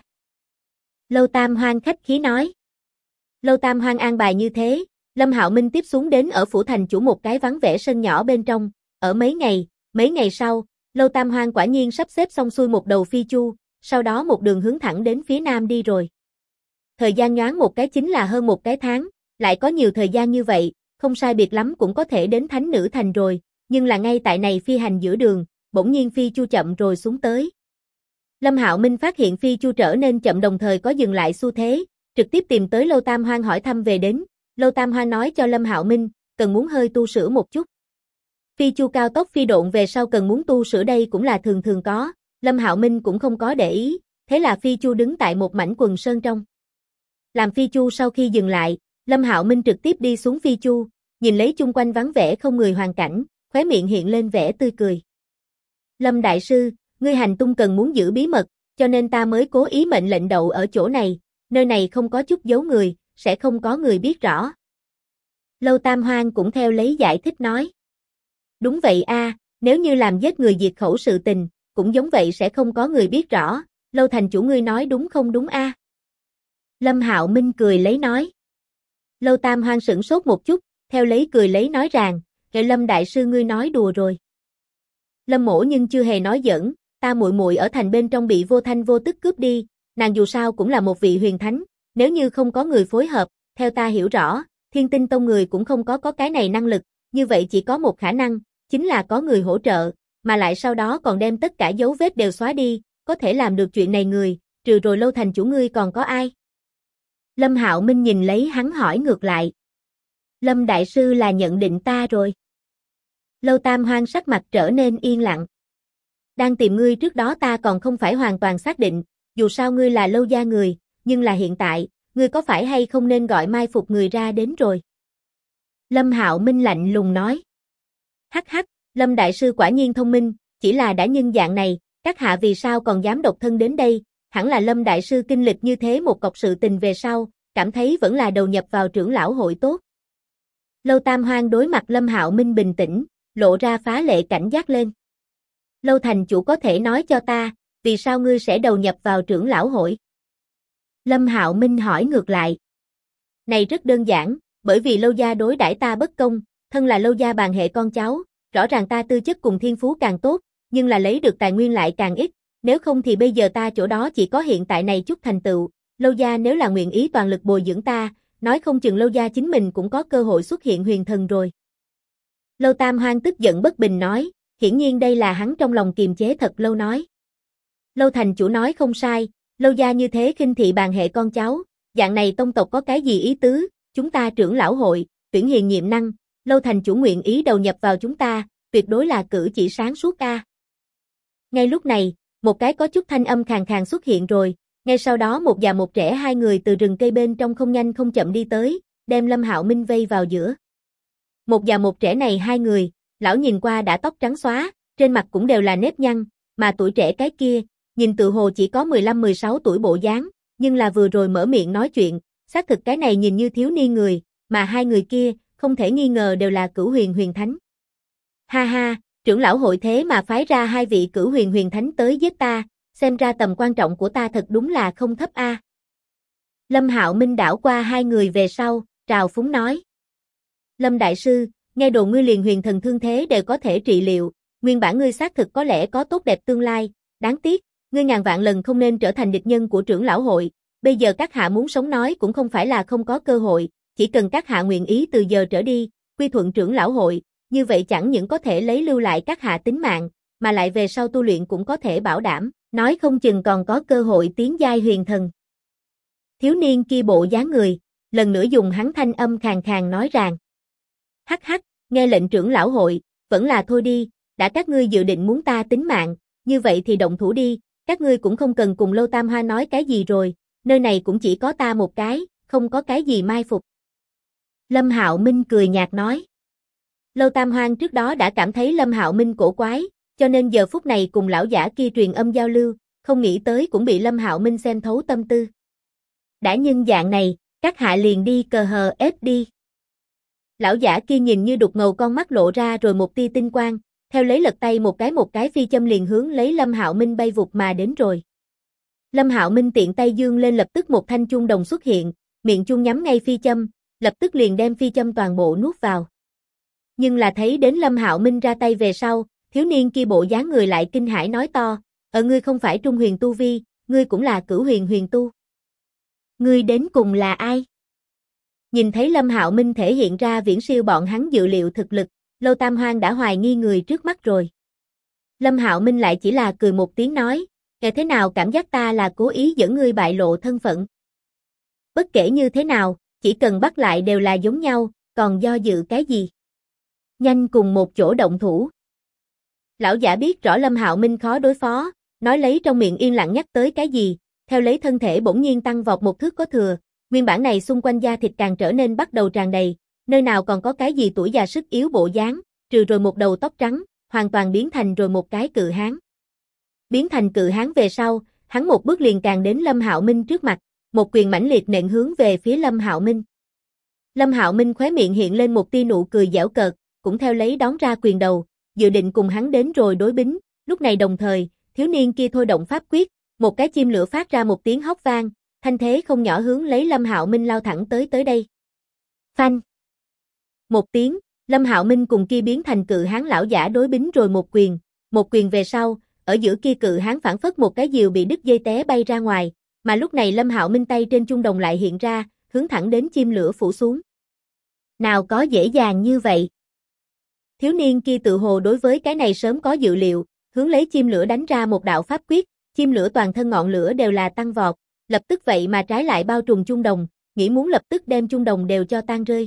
Lâu Tam Hoan khách khí nói. Lâu Tam Hoan an bài như thế, Lâm Hạo Minh tiếp xuống đến ở phủ thành chủ một cái vắng vẻ sân nhỏ bên trong, ở mấy ngày sau, Lâu Tam Hoan quả nhiên sắp xếp xong xuôi một đầu phi chu, sau đó một đường hướng thẳng đến phía nam đi rồi. Thời gian nhoáng một cái chính là hơn một cái tháng, lại có nhiều thời gian như vậy, không sai biệt lắm cũng có thể đến Thánh Nữ Thành rồi, nhưng là ngay tại này phi hành giữa đường, bỗng nhiên phi chu chậm rồi xuống tới. Lâm Hạo Minh phát hiện phi chu trở nên chậm đồng thời có dừng lại xu thế, trực tiếp tìm tới Lâu Tam Hoan hỏi thăm về đến, Lâu Tam Hoan nói cho Lâm Hạo Minh, cần muốn hơi tu sửa một chút. Phi chu cao tốc phi độn về sau cần muốn tu sửa đây cũng là thường thường có, Lâm Hạo Minh cũng không có để ý, thế là phi chu đứng tại một mảnh quần sơn trong. Làm phi chu sau khi dừng lại, Lâm Hạo Minh trực tiếp đi xuống phi chu, nhìn lấy chung quanh vắng vẻ không người hoàn cảnh, khóe miệng hiện lên vẻ tươi cười. Lâm đại sư, ngươi hành tung cần muốn giữ bí mật, cho nên ta mới cố ý mệnh lệnh đậu ở chỗ này, nơi này không có chút giấu người, sẽ không có người biết rõ. Lâu Tam Hoan cũng theo lấy giải thích nói. Đúng vậy a, nếu như làm giết người diệt khẩu sự tình, cũng giống vậy sẽ không có người biết rõ, Lâu thành chủ ngươi nói đúng không đúng a? Lâm Hạo Minh cười lấy nói. Lâu Tam Hoan sửng sốt một chút, theo lấy cười lấy nói rằng, kệ Lâm đại sư ngươi nói đùa rồi. Lâm mỗ nhưng chưa hề nói giỡn, ta muội muội ở thành bên trong bị vô thanh vô tức cướp đi, nàng dù sao cũng là một vị huyền thánh, nếu như không có người phối hợp, theo ta hiểu rõ, Thiên Tinh Tông người cũng không có cái này năng lực, như vậy chỉ có một khả năng, chính là có người hỗ trợ, mà lại sau đó còn đem tất cả dấu vết đều xóa đi, có thể làm được chuyện này người, trừ rồi Lâu thành chủ ngươi còn có ai? Lâm Hạo Minh nhìn lấy hắn hỏi ngược lại. Lâm đại sư là nhận định ta rồi. Lâu Tam Hoan sắc mặt trở nên yên lặng. Đang tìm ngươi trước đó ta còn không phải hoàn toàn xác định, dù sao ngươi là Lâu gia người, nhưng là hiện tại, ngươi có phải hay không nên gọi mai phục người ra đến rồi? Lâm Hạo Minh lạnh lùng nói. Hắc hắc, Lâm đại sư quả nhiên thông minh, chỉ là đã nhân dạng này, các hạ vì sao còn dám độc thân đến đây, hẳn là Lâm đại sư kinh lịch như thế một cọc sự tình về sau, cảm thấy vẫn là đầu nhập vào trưởng lão hội tốt. Lâu Tam Hoan đối mặt Lâm Hạo Minh bình tĩnh, lộ ra phá lệ cảnh giác lên. Lâu thành chủ có thể nói cho ta, vì sao ngươi sẽ đầu nhập vào trưởng lão hội? Lâm Hạo Minh hỏi ngược lại. Này rất đơn giản, bởi vì Lâu gia đối đãi ta bất công, thân là Lâu gia bàn hệ con cháu, rõ ràng ta tư chất cùng thiên phú càng tốt, nhưng là lấy được tài nguyên lại càng ít, nếu không thì bây giờ ta chỗ đó chỉ có hiện tại này chút thành tựu, Lâu gia nếu là nguyện ý toàn lực bồi dưỡng ta, nói không chừng Lâu gia chính mình cũng có cơ hội xuất hiện huyền thần rồi. Lâu Tam Hoan tức giận bất bình nói, hiển nhiên đây là hắn trong lòng kiềm chế thật lâu nói. Lâu thành chủ nói không sai, Lâu gia như thế khinh thị bàn hệ con cháu, dạng này tông tộc có cái gì ý tứ, chúng ta trưởng lão hội, tuyển hiền nhiệm năng, Lâu thành chủ nguyện ý đầu nhập vào chúng ta, tuyệt đối là cử chỉ sáng suốt a. Ngay lúc này, một cái có chút thanh âm khàn khàn xuất hiện rồi, ngay sau đó một già một trẻ hai người từ rừng cây bên trong không nhanh không chậm đi tới, đem Lâm Hạo Minh vây vào giữa. Một già một trẻ này hai người, lão nhìn qua đã tóc trắng xóa, trên mặt cũng đều là nếp nhăn, mà tuổi trẻ cái kia, nhìn tự hồ chỉ có 15-16 tuổi bộ dáng, nhưng là vừa rồi mở miệng nói chuyện, xác thực cái này nhìn như thiếu niên người, mà hai người kia, không thể nghi ngờ đều là cửu huyền huyền thánh. Ha ha, trưởng lão hội thế mà phái ra hai vị cửu huyền huyền thánh tới giết ta, xem ra tầm quan trọng của ta thật đúng là không thấp a. Lâm Hạo Minh đảo qua hai người về sau, trào phúng nói. Lâm đại sư, nghe đồn ngươi liền huyền thần thương thế đều có thể trị liệu, nguyên bản ngươi xác thực có lẽ có tốt đẹp tương lai, đáng tiếc, ngươi ngàn vạn lần không nên trở thành địch nhân của trưởng lão hội, bây giờ các hạ muốn sống nói cũng không phải là không có cơ hội, chỉ cần các hạ nguyện ý từ giờ trở đi, quy thuận trưởng lão hội, như vậy chẳng những có thể lấy lưu lại các hạ tính mạng, mà lại về sau tu luyện cũng có thể bảo đảm, nói không chừng còn có cơ hội tiến giai huyền thần. Thiếu niên kia bộ dáng người, lần nữa dùng hắn thanh âm khàn khàn nói rằng. Hắc hắc, nghe lệnh trưởng lão hội, vẫn là thôi đi, đã các ngươi dự định muốn ta tính mạng, như vậy thì động thủ đi, các ngươi cũng không cần cùng Lâu Tam Hoa nói cái gì rồi, nơi này cũng chỉ có ta một cái, không có cái gì mai phục. Lâm Hạo Minh cười nhạt nói. Lâu Tam Hoang trước đó đã cảm thấy Lâm Hạo Minh cổ quái, cho nên giờ phút này cùng lão giả kia truyền âm giao lưu, không nghĩ tới cũng bị Lâm Hạo Minh xem thấu tâm tư. Đã nhân dạng này, các hạ liền đi cờ hờ ép đi. Lão giả kia nhìn như đục ngầu con mắt lộ ra rồi một tia tinh quang, theo lấy lật tay một cái phi châm liền hướng lấy Lâm Hạo Minh bay vụt mà đến rồi. Lâm Hạo Minh tiện tay dương lên lập tức một thanh chuông đồng xuất hiện, miệng chuông nhắm ngay phi châm, lập tức liền đem phi châm toàn bộ nuốt vào. Nhưng là thấy đến Lâm Hạo Minh ra tay về sau, thiếu niên kia bộ dáng người lại kinh hãi nói to, ngươi không phải trung huyền tu vi, ngươi cũng là cửu huyền huyền tu. Ngươi đến cùng là ai? Nhìn thấy Lâm Hạo Minh thể hiện ra viễn siêu bọn hắn dự liệu thực lực, Lâu Tam Hoang đã hoài nghi người trước mắt rồi. Lâm Hạo Minh lại chỉ là cười một tiếng nói, kể thế nào cảm giác ta là cố ý dẫn ngươi bại lộ thân phận. Bất kể như thế nào, chỉ cần bắt lại đều là giống nhau, còn do dự cái gì? Nhanh cùng một chỗ động thủ. Lão giả biết rõ Lâm Hạo Minh khó đối phó, nói lấy trong miệng yên lặng nhắc tới cái gì, theo lấy thân thể bỗng nhiên tăng vọt một thước có thừa, nguyên bản này xung quanh da thịt càng trở nên bắt đầu tràn đầy, nơi nào còn có cái gì tuổi già sức yếu bộ dáng, trừ rồi một đầu tóc trắng, hoàn toàn biến thành rồi một cái cự hán. Biến thành cự hán về sau, hắn một bước liền càng đến Lâm Hạo Minh trước mặt, một quyền mãnh liệt nện hướng về phía Lâm Hạo Minh. Lâm Hạo Minh khóe miệng hiện lên một tia nụ cười giễu cợt, cũng theo lấy đón ra quyền đầu, dự định cùng hắn đến rồi đối bính, lúc này đồng thời, thiếu niên kia thôi động pháp quyết, một cái chim lửa phát ra một tiếng hót vang, thanh thế không nhỏ hướng lấy Lâm Hạo Minh lao thẳng tới đây. Phanh. Một tiếng, Lâm Hạo Minh cùng kia biến thành cự hán lão giả đối bính rồi một quyền về sau, ở giữa kia cự hán phản phất một cái diều bị đứt dây té bay ra ngoài, mà lúc này Lâm Hạo Minh tay trên chuông đồng lại hiện ra, hướng thẳng đến chim lửa phủ xuống. Nào có dễ dàng như vậy. Thiếu niên kia tự hồ đối với cái này sớm có dự liệu, hướng lấy chim lửa đánh ra một đạo pháp quyết, chim lửa toàn thân ngọn lửa đều là tăng vọt, lập tức vậy mà trái lại bao trùm chuông đồng, nghĩ muốn lập tức đem chuông đồng đều cho tan rơi.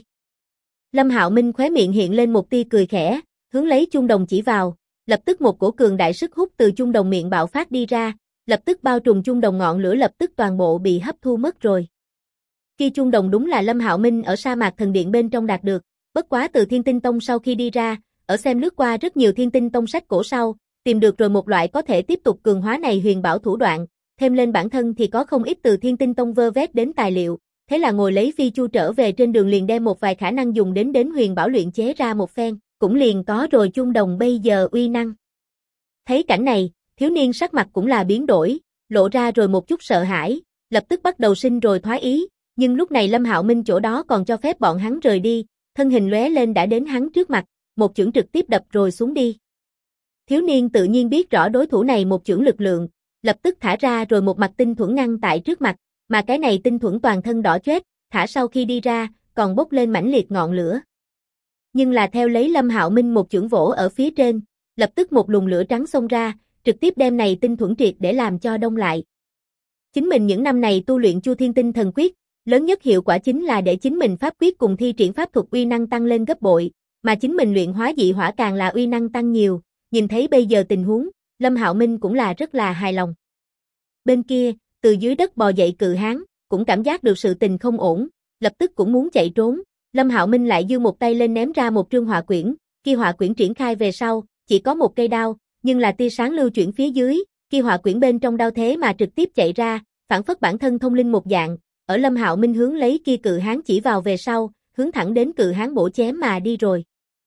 Lâm Hạo Minh khóe miệng hiện lên một tia cười khẽ, hướng lấy chuông đồng chỉ vào, lập tức một cổ cường đại sức hút từ chuông đồng miệng bạo phát đi ra, lập tức bao trùm chuông đồng ngọn lửa lập tức toàn bộ bị hấp thu mất rồi. Kia chuông đồng đúng là Lâm Hạo Minh ở sa mạc thần điện bên trong đạt được, bất quá từ Thiên Tinh Tông sau khi đi ra, ở xem lướt qua rất nhiều Thiên Tinh Tông sách cổ sau, tìm được rồi một loại có thể tiếp tục cường hóa này huyền bảo thủ đoạn, thêm lên bản thân thì có không ít từ Thiên Tinh Tông vơ vét đến tài liệu, thế là ngồi lấy phi chu trở về trên đường liền đem một vài khả năng dùng đến huyền bảo luyện chế ra một phen, cũng liền có rồi chuông đồng bây giờ uy năng. Thấy cảnh này, thiếu niên sắc mặt cũng là biến đổi, lộ ra rồi một chút sợ hãi, lập tức bắt đầu sinh rồi thoái ý, nhưng lúc này Lâm Hạo Minh chỗ đó còn cho phép bọn hắn rời đi, thân hình lóe lên đã đến hắn trước mặt, một chưởng trực tiếp đập rồi xuống đi. Thiếu niên tự nhiên biết rõ đối thủ này một chưởng lực lượng, lập tức thả ra rồi một mặt tinh thuẫn ngăn tại trước mặt, mà cái này tinh thuẫn toàn thân đỏ chót, thả sau khi đi ra, còn bốc lên mãnh liệt ngọn lửa. Nhưng là theo lấy Lâm Hạo Minh một chưởng vỗ ở phía trên, lập tức một luồng lửa trắng xông ra, trực tiếp đem này tinh thuẫn triệt để làm cho đông lại. Chính mình những năm này tu luyện Chu Thiên Tinh Thần Quyết, lớn nhất hiệu quả chính là để chính mình pháp quyết cùng thi triển pháp thuật uy năng tăng lên gấp bội, mà chính mình luyện hóa dị hỏa càng là uy năng tăng nhiều, nhìn thấy bây giờ tình huống, Lâm Hạo Minh cũng là rất là hài lòng. Bên kia, từ dưới đất bò dậy cự hán, cũng cảm giác được sự tình không ổn, lập tức cũng muốn chạy trốn, Lâm Hạo Minh lại giơ một tay lên ném ra một trương họa quyển, kia họa quyển triển khai về sau, chỉ có một cây đao, nhưng là tia sáng lưu chuyển phía dưới, kia họa quyển bên trong đao thế mà trực tiếp chạy ra, phản phất bản thân thông linh một dạng, ở Lâm Hạo Minh hướng lấy kia cự hán chỉ vào về sau, hướng thẳng đến cự hán bổ chém mà đi rồi.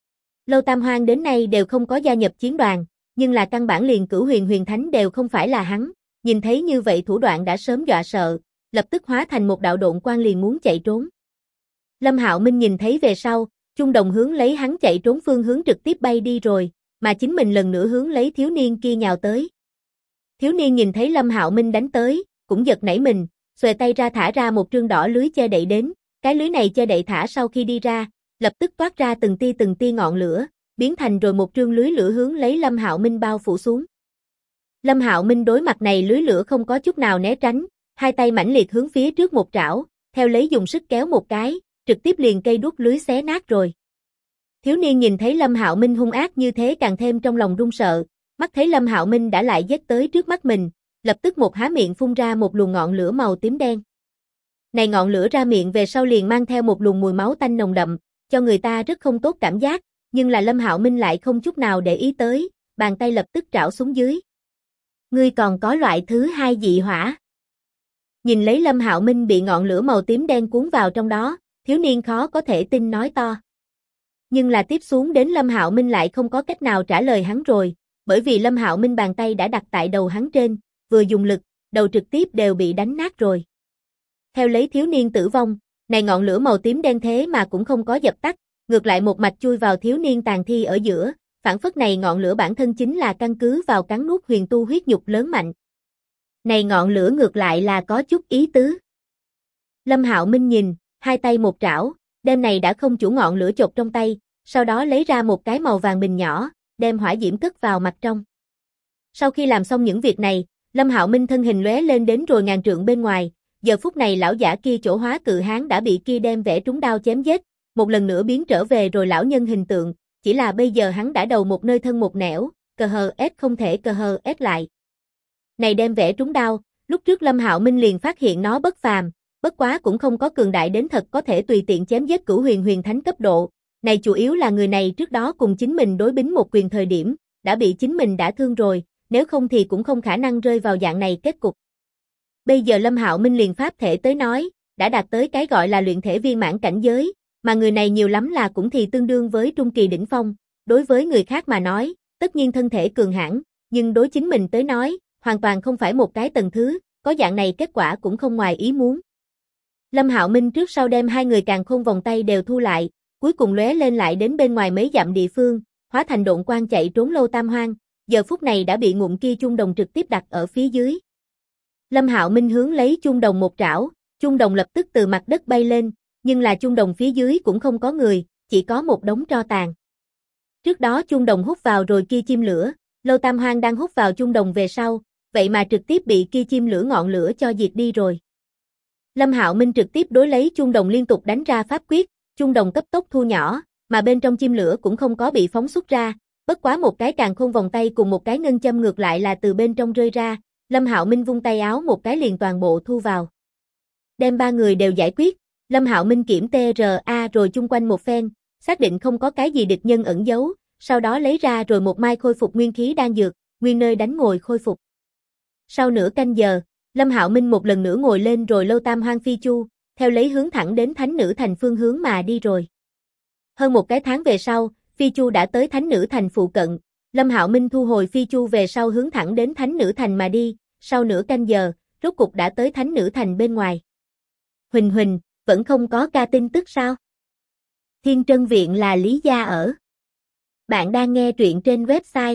Lâu Tam Hoang đến nay đều không có gia nhập chiến đoàn, nhưng là căn bản liền cửu huyền huyền thánh đều không phải là hắn, nhìn thấy như vậy thủ đoạn đã sớm dọa sợ, lập tức hóa thành một đạo độn quang liền muốn chạy trốn. Lâm Hạo Minh nhìn thấy về sau, Chung Đồng hướng lấy hắn chạy trốn phương hướng trực tiếp bay đi rồi, mà chính mình lần nữa hướng lấy thiếu niên kia nhào tới. Thiếu niên nhìn thấy Lâm Hạo Minh đánh tới, cũng giật nảy mình, xuề tay ra thả ra một trương đỏ lưới che đậy đến, cái lưới này che đậy thả sau khi đi ra, lập tức toát ra từng tia ngọn lửa, biến thành rồi một trương lưới lửa hướng lấy Lâm Hạo Minh bao phủ xuống. Lâm Hạo Minh đối mặt này lưới lửa không có chút nào né tránh, hai tay mãnh liệt hướng phía trước một trảo, theo lấy dùng sức kéo một cái, trực tiếp liền cây đuốc lưới xé nát rồi. Thiếu niên nhìn thấy Lâm Hạo Minh hung ác như thế càng thêm trong lòng run sợ, mắt thấy Lâm Hạo Minh đã lại giết tới trước mắt mình, lập tức một há miệng phun ra một luồng ngọn lửa màu tím đen. Này ngọn lửa ra miệng về sau liền mang theo một luồng mùi máu tanh nồng đậm, cho người ta rất không tốt cảm giác, nhưng là Lâm Hạo Minh lại không chút nào để ý tới, bàn tay lập tức trảo xuống dưới. Ngươi còn có loại thứ hai dị hỏa. Nhìn lấy Lâm Hạo Minh bị ngọn lửa màu tím đen cuốn vào trong đó, thiếu niên khó có thể tin nói to. Nhưng là tiếp xuống đến Lâm Hạo Minh lại không có cách nào trả lời hắn rồi, bởi vì Lâm Hạo Minh bàn tay đã đặt tại đầu hắn trên, vừa dùng lực, đầu trực tiếp đều bị đánh nát rồi. Theo lấy thiếu niên tử vong, này ngọn lửa màu tím đen thế mà cũng không có dập tắt, ngược lại một mạch chui vào thiếu niên tàn thi ở giữa, phản phất này ngọn lửa bản thân chính là căn cứ vào cắn nuốt huyền tu huyết nhục lớn mạnh. Này ngọn lửa ngược lại là có chút ý tứ. Lâm Hạo Minh nhìn, hai tay một trảo, đem này đã không chủ ngọn lửa chộp trong tay, sau đó lấy ra một cái màu vàng bình nhỏ, đem hỏa diễm cất vào mặt trong. Sau khi làm xong những việc này, Lâm Hạo Minh thân hình lóe lên đến rồi ngàn trượng bên ngoài, giờ phút này lão giả kia chỗ hóa cự hán đã bị kia đem vẽ trúng đao chém giết, một lần nữa biến trở về rồi lão nhân hình tượng, chỉ là bây giờ hắn đã đầu một nơi thân một nẻo, cờ hờ ép không thể cờ hờ ép lại. Này đem vẽ trúng đao, lúc trước Lâm Hạo Minh liền phát hiện nó bất phàm, bất quá cũng không có cường đại đến thật có thể tùy tiện chém giết cửu huyền huyền thánh cấp độ, này chủ yếu là người này trước đó cùng chính mình đối bính một quyền thời điểm, đã bị chính mình đã thương rồi, nếu không thì cũng không khả năng rơi vào dạng này kết cục. Bây giờ Lâm Hạo Minh liền pháp thể tới nói, đã đạt tới cái gọi là luyện thể viên mãn cảnh giới, mà người này nhiều lắm là cũng thì tương đương với trung kỳ đỉnh phong, đối với người khác mà nói, tất nhiên thân thể cường hãn, nhưng đối chính mình tới nói, hoàn toàn không phải một cái tầng thứ, có dạng này kết quả cũng không ngoài ý muốn. Lâm Hạo Minh trước sau đem hai người càn khôn vòng tay đều thu lại, cuối cùng lóe lên lại đến bên ngoài mấy dặm địa phương, hóa thành độn quang chạy trốn Lâu Tam Hoang, giờ phút này đã bị ngụm kia chung đồng trực tiếp đặt ở phía dưới. Lâm Hạo Minh hướng lấy chung đồng một trảo, chung đồng lập tức từ mặt đất bay lên, nhưng là chung đồng phía dưới cũng không có người, chỉ có một đống tro tàn. Trước đó chung đồng hút vào rồi kia chim lửa, Lâu Tam Hoang đang hút vào chung đồng về sau, vậy mà trực tiếp bị kia chim lửa ngọn lửa cho diệt đi rồi. Lâm Hạo Minh trực tiếp đối lấy chung đồng liên tục đánh ra pháp quyết, chung đồng cấp tốc thu nhỏ, mà bên trong chim lửa cũng không có bị phóng xuất ra, bất quá một cái càn khôn vòng tay cùng một cái ngân châm ngược lại là từ bên trong rơi ra, Lâm Hạo Minh vung tay áo một cái liền toàn bộ thu vào. Đem ba người đều giải quyết, Lâm Hạo Minh kiểm TRA rồi chung quanh một phen, xác định không có cái gì địch nhân ẩn giấu, sau đó lấy ra rồi một mai khôi phục nguyên khí đan dược, nguyên nơi đánh ngồi khôi phục. Sau nửa canh giờ, Lâm Hạo Minh một lần nữa ngồi lên rồi Lâu Tam Hoang phi chu, theo lấy hướng thẳng đến Thánh Nữ Thành phương hướng mà đi rồi. Hơn một cái tháng về sau, phi chu đã tới Thánh Nữ Thành phụ cận, Lâm Hạo Minh thu hồi phi chu về sau hướng thẳng đến Thánh Nữ Thành mà đi, sau nửa canh giờ, rốt cục đã tới Thánh Nữ Thành bên ngoài. Huỳnh Huỳnh, vẫn không có ca tin tức sao? Thiên Trân Viện là Lý Gia ở. Bạn đang nghe truyện trên website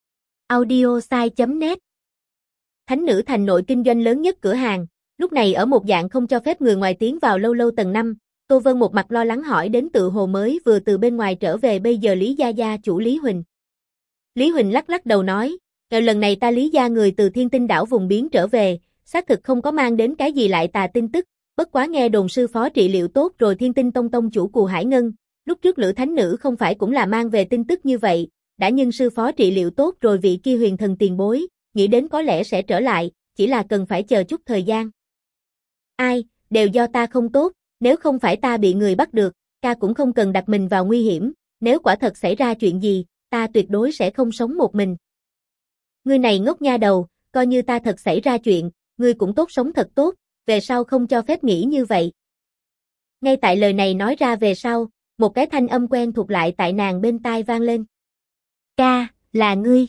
audiosai.net. Thánh Nữ Thành nội kinh doanh lớn nhất cửa hàng, lúc này ở một dạng không cho phép người ngoài tiến vào lâu lâu tầng 5, Tô Vân một mặt lo lắng hỏi đến tự hồ mới vừa từ bên ngoài trở về bây giờ Lý Gia gia chủ Lý Huỳnh. Lý Huỳnh lắc lắc đầu nói, lần này ta Lý Gia người từ Thiên Tinh đảo vùng biến trở về, xác thực không có mang đến cái gì lại tà tin tức, bất quá nghe đồn sư phó trị liệu tốt rồi Thiên Tinh tông tông chủ Cù Hải Ngân, lúc trước Lữ Thánh Nữ không phải cũng là mang về tin tức như vậy, đã nhưng sư phó trị liệu tốt rồi vị kia huyền thần tiền bối, nghĩ đến có lẽ sẽ trở lại, chỉ là cần phải chờ chút thời gian. Ai, đều do ta không tốt, nếu không phải ta bị người bắt được, ca cũng không cần đặt mình vào nguy hiểm, nếu quả thật xảy ra chuyện gì, ta tuyệt đối sẽ không sống một mình. Ngươi này ngốc nha đầu, coi như ta thật xảy ra chuyện, ngươi cũng tốt sống thật tốt, về sau không cho phép nghĩ như vậy. Ngay tại lời này nói ra về sau, một cái thanh âm quen thuộc lại tại nàng bên tai vang lên. Ca, là ngươi.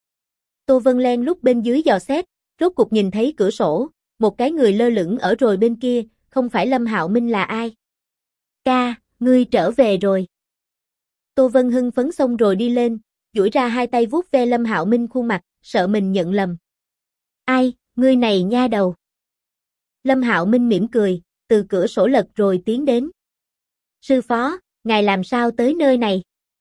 Tô Vân Len lúc bên dưới dò xét, rốt cục nhìn thấy cửa sổ, một cái người lơ lửng ở rồi bên kia, không phải Lâm Hạo Minh là ai. Ca, ngươi trở về rồi. Tô Vân hưng phấn xong rồi đi lên, duỗi ra hai tay vuốt ve Lâm Hạo Minh khuôn mặt, sợ mình nhận lầm. Ai, ngươi này nha đầu. Lâm Hạo Minh mỉm cười, từ cửa sổ lật rồi tiến đến. Sư phó, ngài làm sao tới nơi này?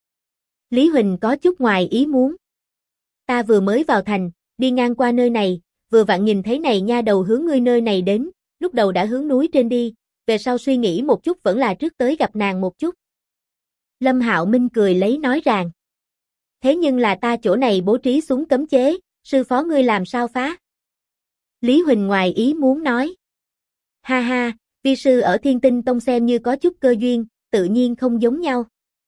Lý Huỳnh có chút ngoài ý muốn. Ta vừa mới vào thành, đi ngang qua nơi này, vừa vặn nhìn thấy này nha đầu hướng ngươi nơi này đến, lúc đầu đã hướng núi trên đi, về sau suy nghĩ một chút vẫn là trước tới gặp nàng một chút. Lâm Hạo Minh cười lấy nói rằng. Thế nhưng là ta chỗ này bố trí súng cấm chế, sư phó ngươi làm sao phá? Lý Huỳnh ngoài ý muốn nói. Ha ha, vi sư ở Thiên Tinh Tông xem như có chút cơ duyên, tự nhiên không giống nhau.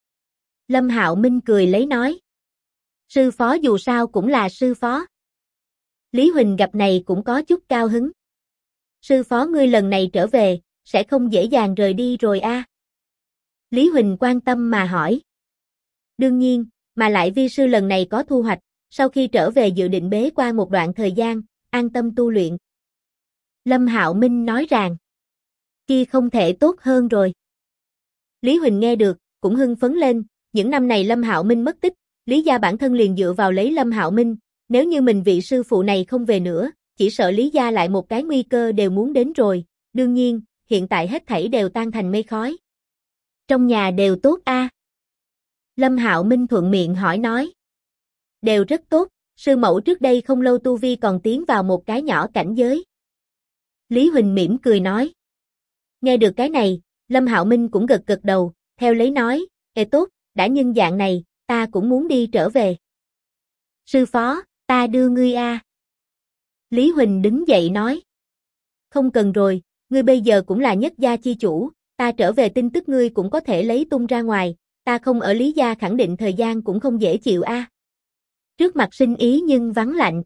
Lâm Hạo Minh cười lấy nói. Sư phó dù sao cũng là sư phó. Lý Huỳnh gặp này cũng có chút cao hứng. Sư phó ngươi lần này trở về, sẽ không dễ dàng rời đi rồi a? Lý Huỳnh quan tâm mà hỏi. Đương nhiên, mà lại vi sư lần này có thu hoạch, sau khi trở về dự định bế quan một đoạn thời gian, an tâm tu luyện. Lâm Hạo Minh nói rằng. Kia không thể tốt hơn rồi. Lý Huỳnh nghe được, cũng hưng phấn lên, những năm này Lâm Hạo Minh mất tích, Lý gia bản thân liền dựa vào lấy Lâm Hạo Minh, nếu như mình vị sư phụ này không về nữa, chỉ sợ Lý gia lại một cái nguy cơ đều muốn đến rồi, đương nhiên, hiện tại hết thảy đều tan thành mây khói. Trong nhà đều tốt a? Lâm Hạo Minh thuận miệng hỏi nói. Đều rất tốt, sư mẫu trước đây không lâu tu vi còn tiến vào một cái nhỏ cảnh giới. Lý Huỳnh mỉm cười nói. Nghe được cái này, Lâm Hạo Minh cũng gật gật đầu, theo lấy nói, ê tốt, đã nhân dạng này, ta cũng muốn đi trở về. Sư phó, ta đưa ngươi a. Lý Huỳnh đứng dậy nói. Không cần rồi, ngươi bây giờ cũng là nhất gia chi chủ, ta trở về tin tức ngươi cũng có thể lấy tung ra ngoài, ta không ở Lý gia khẳng định thời gian cũng không dễ chịu a. Trước mặt sinh ý nhưng vắng lạnh.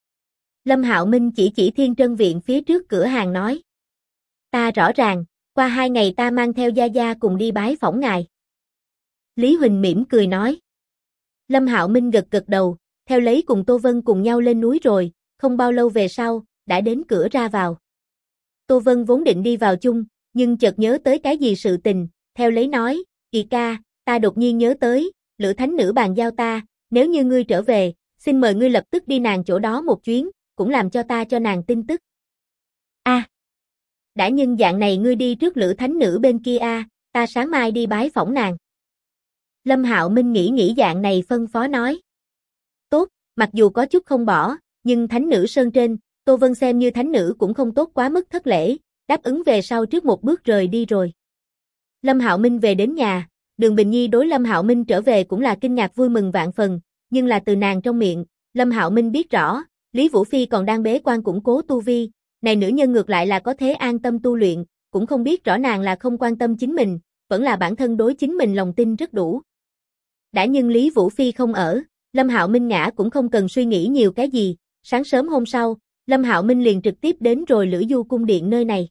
Lâm Hạo Minh chỉ Thiên Trân Viện phía trước cửa hàng nói. Ta rõ ràng, qua 2 ngày ta mang theo Gia Gia cùng đi bái phỏng ngài. Lý Huỳnh mỉm cười nói. Lâm Hạo Minh gật gật đầu, theo lấy cùng Tô Vân cùng nhau lên núi rồi, không bao lâu về sau, đã đến cửa ra vào. Tô Vân vốn định đi vào chung, nhưng chợt nhớ tới cái gì sự tình, theo lấy nói, Kỳ ca, ta đột nhiên nhớ tới, Lữ Thánh Nữ bàn giao ta, nếu như ngươi trở về, xin mời ngươi lập tức đi nàng chỗ đó một chuyến, cũng làm cho ta cho nàng tin tức. A, đã nhân dạng này ngươi đi trước Lữ Thánh Nữ bên kia a, ta sáng mai đi bái phỏng nàng. Lâm Hạo Minh nghĩ dạng này phân phó nói. Tốt, mặc dù có chút không bỏ, nhưng Thánh Nữ Sơn trên, Tô Vân xem như Thánh Nữ cũng không tốt quá mức thất lễ, đáp ứng về sau trước một bước rời đi rồi. Lâm Hạo Minh về đến nhà, Đường Bình Nhi đối Lâm Hạo Minh trở về cũng là kinh ngạc vui mừng vạn phần, nhưng là từ nàng trong miệng, Lâm Hạo Minh biết rõ, Lý Vũ Phi còn đang bế quan củng cố tu vi, này nữ nhân ngược lại là có thể an tâm tu luyện, cũng không biết rõ nàng là không quan tâm chính mình, vẫn là bản thân đối chính mình lòng tin rất đủ. Đã nhưng Lý Vũ Phi không ở, Lâm Hạo Minh ngã cũng không cần suy nghĩ nhiều cái gì, sáng sớm hôm sau, Lâm Hạo Minh liền trực tiếp đến rồi Lữ Du cung điện nơi này.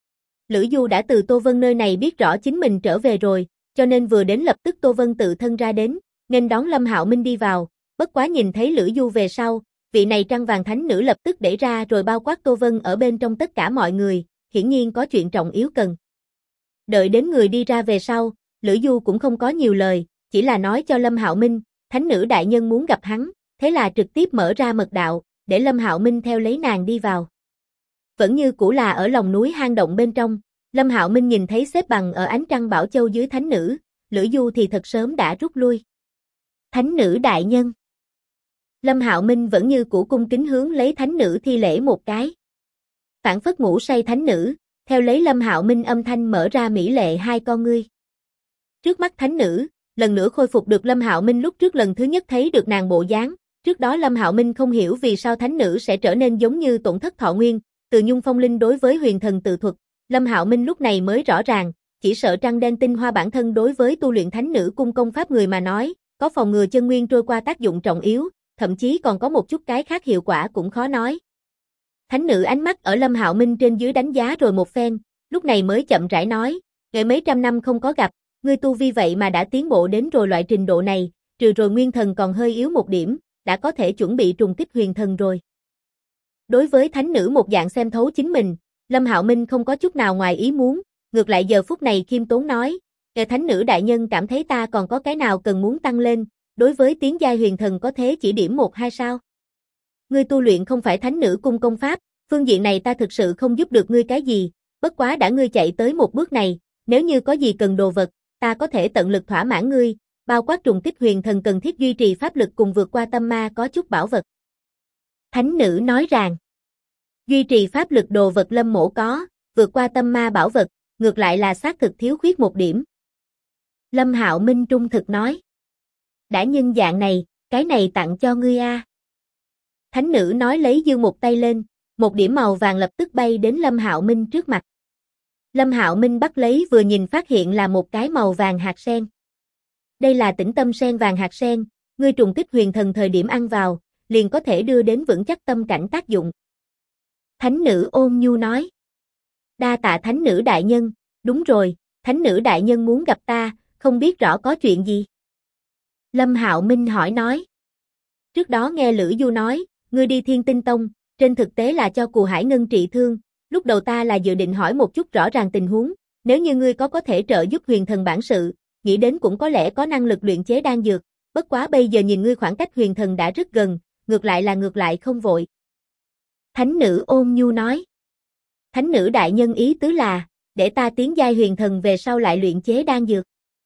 Lữ Du đã từ Tô Vân nơi này biết rõ chính mình trở về rồi, cho nên vừa đến lập tức Tô Vân tự thân ra đến, nên đón Lâm Hạo Minh đi vào, bất quá nhìn thấy Lữ Du về sau, vị này trăng vàng thánh nữ lập tức đẩy ra rồi bao quát Tô Vân ở bên trong tất cả mọi người, hiển nhiên có chuyện trọng yếu cần. Đợi đến người đi ra về sau, Lữ Du cũng không có nhiều lời, chỉ là nói cho Lâm Hạo Minh, thánh nữ đại nhân muốn gặp hắn, thế là trực tiếp mở ra mật đạo, để Lâm Hạo Minh theo lấy nàng đi vào. Vẫn như cũ là ở lòng núi hang động bên trong, Lâm Hạo Minh nhìn thấy xếp bằng ở ánh trăng bảo châu dưới thánh nữ, Lữ Du thì thật sớm đã rút lui. Thánh nữ đại nhân. Lâm Hạo Minh vẫn như cũ cung kính hướng lấy thánh nữ thi lễ một cái. Phảng phất ngủ say thánh nữ, theo lấy Lâm Hạo Minh âm thanh mở ra mỹ lệ hai con ngươi. Trước mắt thánh nữ, lần nữa khôi phục được Lâm Hạo Minh lúc trước lần thứ nhất thấy được nàng bộ dáng, trước đó Lâm Hạo Minh không hiểu vì sao thánh nữ sẽ trở nên giống như tổn thất thọ nguyên, từ nhung phong linh đối với huyền thần tự thuật, Lâm Hạo Minh lúc này mới rõ ràng, chỉ sợ trăng đen tinh hoa bản thân đối với tu luyện thánh nữ cung công pháp người mà nói, có phòng ngừa chân nguyên trôi qua tác dụng trọng yếu, thậm chí còn có một chút cái khác hiệu quả cũng khó nói. Thánh nữ ánh mắt ở Lâm Hạo Minh trên dưới đánh giá rồi một phen, lúc này mới chậm rãi nói, ngày mấy trăm năm không có gặp, ngươi tu vi vậy mà đã tiến bộ đến rồi loại trình độ này, trừ rồi nguyên thần còn hơi yếu một điểm, đã có thể chuẩn bị trùng kích huyền thần rồi. Đối với thánh nữ một dạng xem thấu chính mình, Lâm Hạo Minh không có chút nào ngoài ý muốn, ngược lại giờ phút này khiêm tốn nói, Nghe thánh nữ đại nhân cảm thấy ta còn có cái nào cần muốn tăng lên, đối với tiến giai huyền thần có thế chỉ điểm 1-2 sao? Ngươi tu luyện không phải thánh nữ cung công pháp, phương diện này ta thực sự không giúp được ngươi cái gì, bất quá đã ngươi chạy tới một bước này, nếu như có gì cần đồ vật, ta có thể tận lực thỏa mãn ngươi, bao quát trùng kích huyền thần cần thiết duy trì pháp lực cùng vượt qua tâm ma có chút bảo vật. Thánh nữ nói rằng, duy trì pháp lực đồ vật Lâm Mỗ có, vượt qua tâm ma bảo vật, ngược lại là xác thực thiếu khuyết một điểm. Lâm Hạo Minh trung thực nói, đã nhân dạng này, cái này tặng cho ngươi a. Thánh nữ nói lấy giơ một tay lên, một điểm màu vàng lập tức bay đến Lâm Hạo Minh trước mặt. Lâm Hạo Minh bắt lấy vừa nhìn phát hiện là một cái màu vàng hạt sen. Đây là tĩnh tâm sen vàng hạt sen, ngươi trùng kích huyền thần thời điểm ăn vào, liền có thể đưa đến vững chắc tâm cảnh tác dụng. Thánh nữ ôn nhu nói. Đa tạ thánh nữ đại nhân, đúng rồi, thánh nữ đại nhân muốn gặp ta, không biết rõ có chuyện gì. Lâm Hạo Minh hỏi nói. Trước đó nghe Lữ Du nói, ngươi đi Thiên Tinh Tông, trên thực tế là cho Cù Hải Ngân trị thương, lúc đầu ta là dự định hỏi một chút rõ ràng tình huống, nếu như ngươi có thể trợ giúp huyền thần bản sự, nghĩ đến cũng có lẽ có năng lực luyện chế đan dược, bất quá bây giờ nhìn ngươi khoảng cách huyền thần đã rất gần, ngược lại không vội. Thánh nữ ôn nhu nói. Thánh nữ đại nhân ý tứ là, để ta tiến giai huyền thần về sau lại luyện chế đan dược.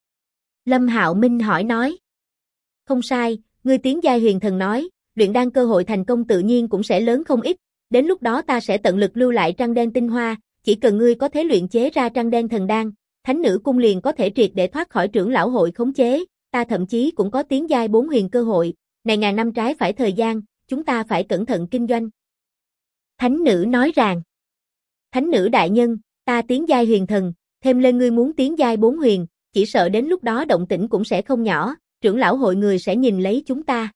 Lâm Hạo Minh hỏi nói. Không sai, ngươi tiến giai huyền thần nói, luyện đan cơ hội thành công tự nhiên cũng sẽ lớn không ít, đến lúc đó ta sẽ tận lực lưu lại trăng đen tinh hoa, chỉ cần ngươi có thể luyện chế ra trăng đen thần đan, thánh nữ cung liền có thể triệt để thoát khỏi trưởng lão hội khống chế, ta thậm chí cũng có tiến giai 4 huyền cơ hội, này ngàn năm trái phải thời gian, chúng ta phải cẩn thận kinh doanh. Thánh nữ nói rằng, thánh nữ đại nhân, ta tiến giai huyền thần, thêm lên ngươi muốn tiến giai 4 huyền, chỉ sợ đến lúc đó động tĩnh cũng sẽ không nhỏ, trưởng lão hội người sẽ nhìn lấy chúng ta.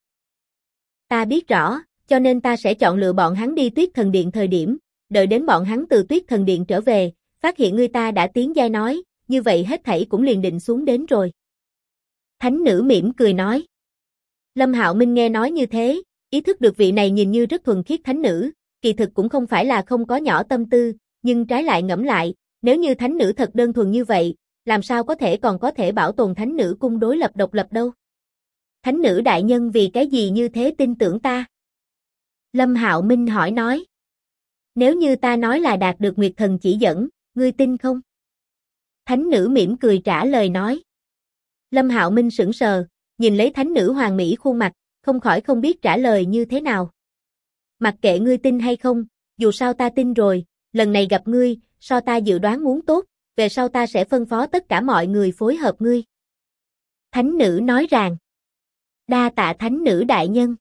Ta biết rõ, cho nên ta sẽ chọn lựa bọn hắn đi Tuyết Thần Điện thời điểm, đợi đến bọn hắn từ Tuyết Thần Điện trở về, phát hiện ngươi ta đã tiến giai nói, như vậy hết thảy cũng liền định xuống đến rồi. Thánh nữ mỉm cười nói. Lâm Hạo Minh nghe nói như thế, ý thức được vị này nhìn như rất thuần khiết thánh nữ, kỳ thực cũng không phải là không có nhỏ tâm tư, nhưng trái lại ngẫm lại, nếu như thánh nữ thật đơn thuần như vậy, làm sao còn có thể bảo tồn thánh nữ cung đối lập độc lập đâu. Thánh nữ đại nhân vì cái gì như thế tin tưởng ta? Lâm Hạo Minh hỏi nói. Nếu như ta nói là đạt được Nguyệt Thần chỉ dẫn, ngươi tin không? Thánh nữ mỉm cười trả lời nói. Lâm Hạo Minh sững sờ, nhìn lấy thánh nữ hoàng mỹ khuôn mặt, không khỏi không biết trả lời như thế nào. Mặc kệ ngươi tin hay không, dù sao ta tin rồi, lần này gặp ngươi, so ta dự đoán muốn tốt, về sau ta sẽ phân phó tất cả mọi người phối hợp ngươi. Thánh nữ nói rằng. Đa tạ thánh nữ đại nhân.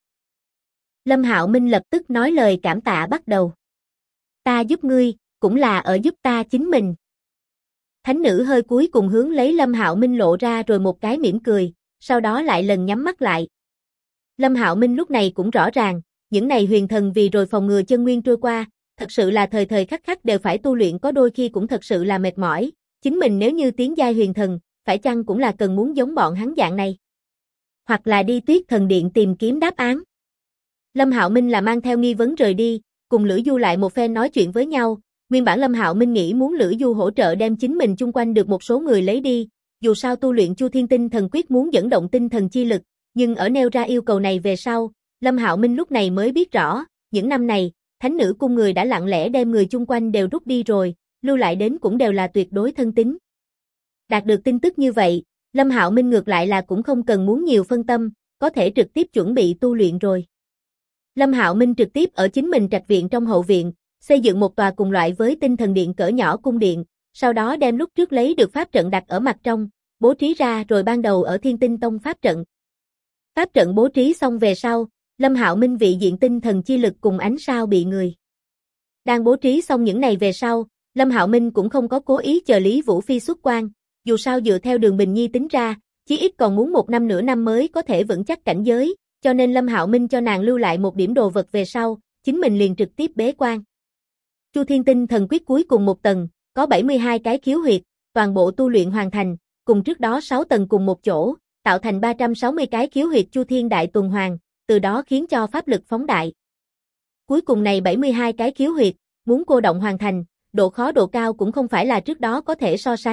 Lâm Hạo Minh lập tức nói lời cảm tạ bắt đầu. Ta giúp ngươi, cũng là ở giúp ta chính mình. Thánh nữ hơi cúi cùng hướng lấy Lâm Hạo Minh lộ ra rồi một cái mỉm cười, sau đó lại lần nhắm mắt lại. Lâm Hạo Minh lúc này cũng rõ ràng, những này huyền thần vì rồi phòng ngừa chân nguyên trôi qua, thật sự là thời thời khắc khắc đều phải tu luyện, có đôi khi cũng thật sự là mệt mỏi, chính mình nếu như tiến giai huyền thần, phải chăng cũng là cần muốn giống bọn hắn dạng này. Hoặc là đi Tuyết Thần Điện tìm kiếm đáp án. Lâm Hạo Minh là mang theo nghi vấn rời đi, cùng Lữ Du lại một phen nói chuyện với nhau, nguyên bản Lâm Hạo Minh nghĩ muốn Lữ Du hỗ trợ đem chính mình chung quanh được một số người lấy đi, dù sao tu luyện Chu Thiên Tinh Thần Quyết muốn dẫn động tinh thần chi lực, nhưng ở nêu ra yêu cầu này về sau, Lâm Hạo Minh lúc này mới biết rõ, những năm này, thánh nữ cung người đã lặng lẽ đem người chung quanh đều rút đi rồi, lưu lại đến cũng đều là tuyệt đối thân tín. Đạt được tin tức như vậy, Lâm Hạo Minh ngược lại là cũng không cần muốn nhiều phân tâm, có thể trực tiếp chuẩn bị tu luyện rồi. Lâm Hạo Minh trực tiếp ở chính mình trạch viện trong hậu viện, xây dựng một tòa cùng loại với tinh thần điện cỡ nhỏ cung điện, sau đó đem lúc trước lấy được pháp trận đặt ở mặt trong, bố trí ra rồi ban đầu ở Thiên Tinh Tông pháp trận. Pháp trận bố trí xong về sau, Lâm Hạo Minh vị diện tinh thần chi lực cùng ánh sao bị người. Đang bố trí xong những này về sau, Lâm Hạo Minh cũng không có cố ý chờ Lý Vũ Phi xuất quan, dù sao dựa theo Đường Bình Nhi tính ra, chí ít còn muốn 1 năm nửa năm mới có thể vững chắc cảnh giới, cho nên Lâm Hạo Minh cho nàng lưu lại một điểm đồ vật về sau, chính mình liền trực tiếp bế quan. Chu Thiên Tinh Thần Quyết cuối cùng một tầng, có 72 cái khiếu huyệt, toàn bộ tu luyện hoàn thành, cùng trước đó 6 tầng cùng một chỗ, tạo thành 360 cái khiếu huyệt Chu Thiên Đại Tuần Hoàn, từ đó khiến cho pháp lực phóng đại. Cuối cùng này 72 cái khiếu huyệt, muốn cô động hoàn thành, độ khó độ cao cũng không phải là trước đó có thể so sánh,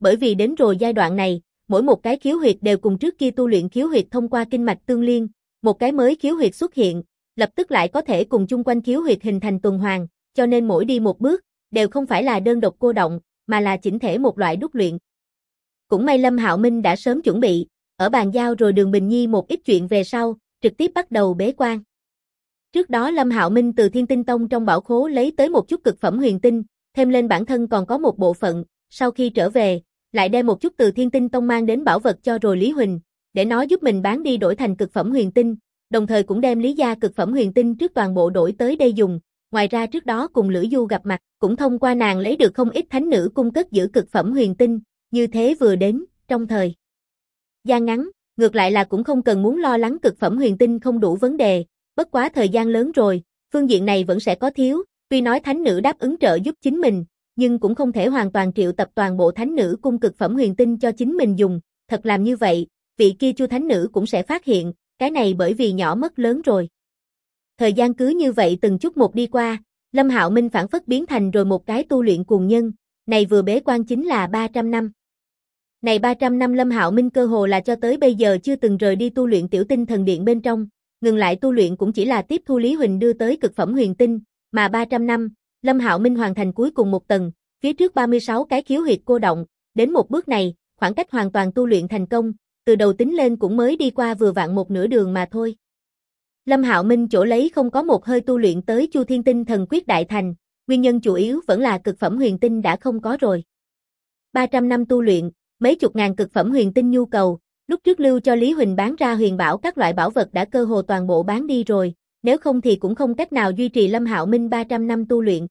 bởi vì đến rồi giai đoạn này, mỗi một cái khiếu huyệt đều cùng trước kia tu luyện khiếu huyệt thông qua kinh mạch tương liên, một cái mới khiếu huyệt xuất hiện, lập tức lại có thể cùng chung quanh khiếu huyệt hình thành tuần hoàn, cho nên mỗi đi một bước, đều không phải là đơn độc cô động, mà là chỉnh thể một loại đúc luyện. Cũng may Lâm Hạo Minh đã sớm chuẩn bị, ở bàn giao rồi Đường Bình Nhi một ít chuyện về sau, trực tiếp bắt đầu bế quan. Trước đó Lâm Hạo Minh từ Thiên Tinh Tông trong bảo khố lấy tới một chút cực phẩm huyền tinh, thêm lên bản thân còn có một bộ phận, sau khi trở về, lại đem một chút từ Thiên Tinh Tông mang đến bảo vật cho rồi Lý Huỳnh, để nó giúp mình bán đi đổi thành cực phẩm huyền tinh, đồng thời cũng đem Lý gia cực phẩm huyền tinh trước toàn bộ đổi tới đây dùng. Ngoài ra trước đó cùng Lữ Du gặp mặt, cũng thông qua nàng lấy được không ít thánh nữ cung cất giữ cực phẩm huyền tinh, như thế vừa đến, trong thời gian ngắn, ngược lại là cũng không cần muốn lo lắng cực phẩm huyền tinh không đủ vấn đề, bất quá thời gian lớn rồi, phương diện này vẫn sẽ có thiếu, tuy nói thánh nữ đáp ứng trợ giúp chính mình, nhưng cũng không thể hoàn toàn triệu tập toàn bộ thánh nữ cung cực phẩm huyền tinh cho chính mình dùng, thật làm như vậy, vị kia Chu thánh nữ cũng sẽ phát hiện, cái này bởi vì nhỏ mất lớn rồi. Thời gian cứ như vậy từng chút một đi qua, Lâm Hạo Minh phản phất biến thành rồi một cái tu luyện cuồng nhân, này vừa bế quan chính là 300 năm. Này 300 năm Lâm Hạo Minh cơ hồ là cho tới bây giờ chưa từng rời đi tu luyện Tiểu Tinh Thần Điện bên trong, ngừng lại tu luyện cũng chỉ là tiếp thu Lý Huỳnh đưa tới cực phẩm huyền tinh, mà 300 năm, Lâm Hạo Minh hoàn thành cuối cùng một tầng, phía trước 36 cái khiếu huyệt cô động, đến một bước này, khoảng cách hoàn toàn tu luyện thành công, từ đầu tính lên cũng mới đi qua vừa vặn một nửa đường mà thôi. Lâm Hạo Minh chỗ lấy không có một hơi tu luyện tới Chu Thiên Tinh Thần Quyết đại thành, nguyên nhân chủ yếu vẫn là cực phẩm huyền tinh đã không có rồi. 300 năm tu luyện, mấy chục ngàn cực phẩm huyền tinh nhu cầu, lúc trước lưu cho Lý Huỳnh bán ra huyền bảo các loại bảo vật đã cơ hồ toàn bộ bán đi rồi, nếu không thì cũng không cách nào duy trì Lâm Hạo Minh 300 năm tu luyện.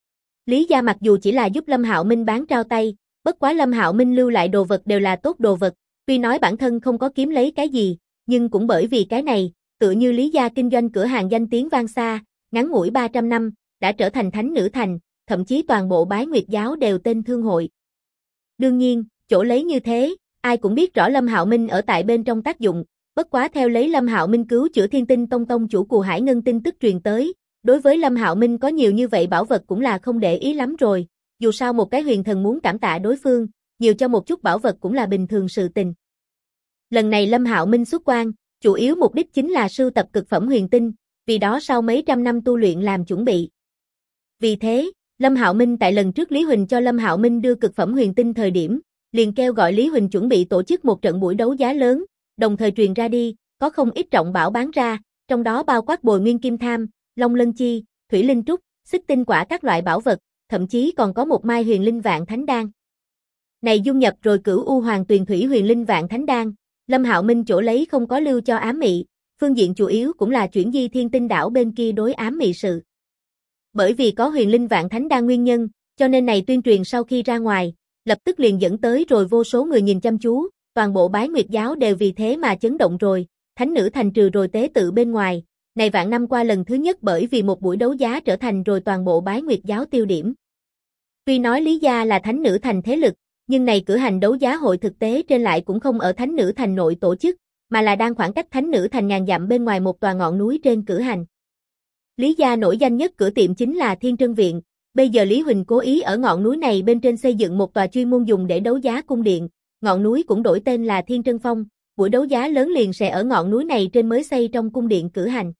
Lý gia mặc dù chỉ là giúp Lâm Hạo Minh bán trao tay, bất quá Lâm Hạo Minh lưu lại đồ vật đều là tốt đồ vật, tuy nói bản thân không có kiếm lấy cái gì, nhưng cũng bởi vì cái này, tựa như Lý gia kinh doanh cửa hàng danh tiếng vang xa, ngắn ngủi 300 năm, đã trở thành thánh nữ thành, thậm chí toàn bộ Bái Nguyệt giáo đều tên thương hội. Đương nhiên, chỗ lấy như thế, ai cũng biết rõ Lâm Hạo Minh ở tại bên trong tác dụng, bất quá theo lấy Lâm Hạo Minh cứu chữa Thiên Tinh Tông tông chủ Cù Hải Ngân tin tức truyền tới, đối với Lâm Hạo Minh có nhiều như vậy bảo vật cũng là không để ý lắm rồi, dù sao một cái huyền thần muốn cảm tạ đối phương, nhiều cho một chút bảo vật cũng là bình thường sự tình. Lần này Lâm Hạo Minh xuất quan, chủ yếu mục đích chính là sưu tập cực phẩm huyền tinh, vì đó sau mấy trăm năm tu luyện làm chuẩn bị. Vì thế, Lâm Hạo Minh tại lần trước Lý Huỳnh cho Lâm Hạo Minh đưa cực phẩm huyền tinh thời điểm, liền kêu gọi Lý Huỳnh chuẩn bị tổ chức một trận buổi đấu giá lớn, đồng thời truyền ra đi, có không ít trọng bảo bán ra, trong đó bao quát Bồi Nguyên Kim Tham, Long Lân Chi, Thủy Linh Trúc, Xích Tinh Quả các loại bảo vật, thậm chí còn có một mai Huyền Linh Vạn Thánh Đan. Này dung nhập rồi Cửu U Hoàng Tuyền Thủy Huyền Linh Vạn Thánh Đan, Lâm Hạo Minh chỗ lấy không có lưu cho ám mị, phương diện chủ yếu cũng là chuyển di Thiên Tinh đảo bên kia đối ám mị sự. Bởi vì có Huyền Linh Vạn Thánh Đan nguyên nhân, cho nên này tuyên truyền sau khi ra ngoài, lập tức liền dẫn tới rồi vô số người nhìn chăm chú, toàn bộ Bái Nguyệt giáo đều vì thế mà chấn động rồi, thánh nữ thành trừ rồi tế tự bên ngoài, này vạn năm qua lần thứ nhất bởi vì một buổi đấu giá trở thành rồi toàn bộ Bái Nguyệt giáo tiêu điểm. Tuy nói Lý gia là thánh nữ thành thế lực, nhưng này cử hành đấu giá hội thực tế trên lại cũng không ở thánh nữ thành nội tổ chức, mà là đang khoảng cách thánh nữ thành ngàn dặm bên ngoài một tòa ngọn núi trên cử hành. Lý gia nổi danh nhất cửa tiệm chính là Thiên Trân Viện, bây giờ Lý Huỳnh cố ý ở ngọn núi này bên trên xây dựng một tòa chuyên môn dùng để đấu giá cung điện, ngọn núi cũng đổi tên là Thiên Trân Phong, buổi đấu giá lớn liền sẽ ở ngọn núi này trên mới xây trong cung điện cử hành.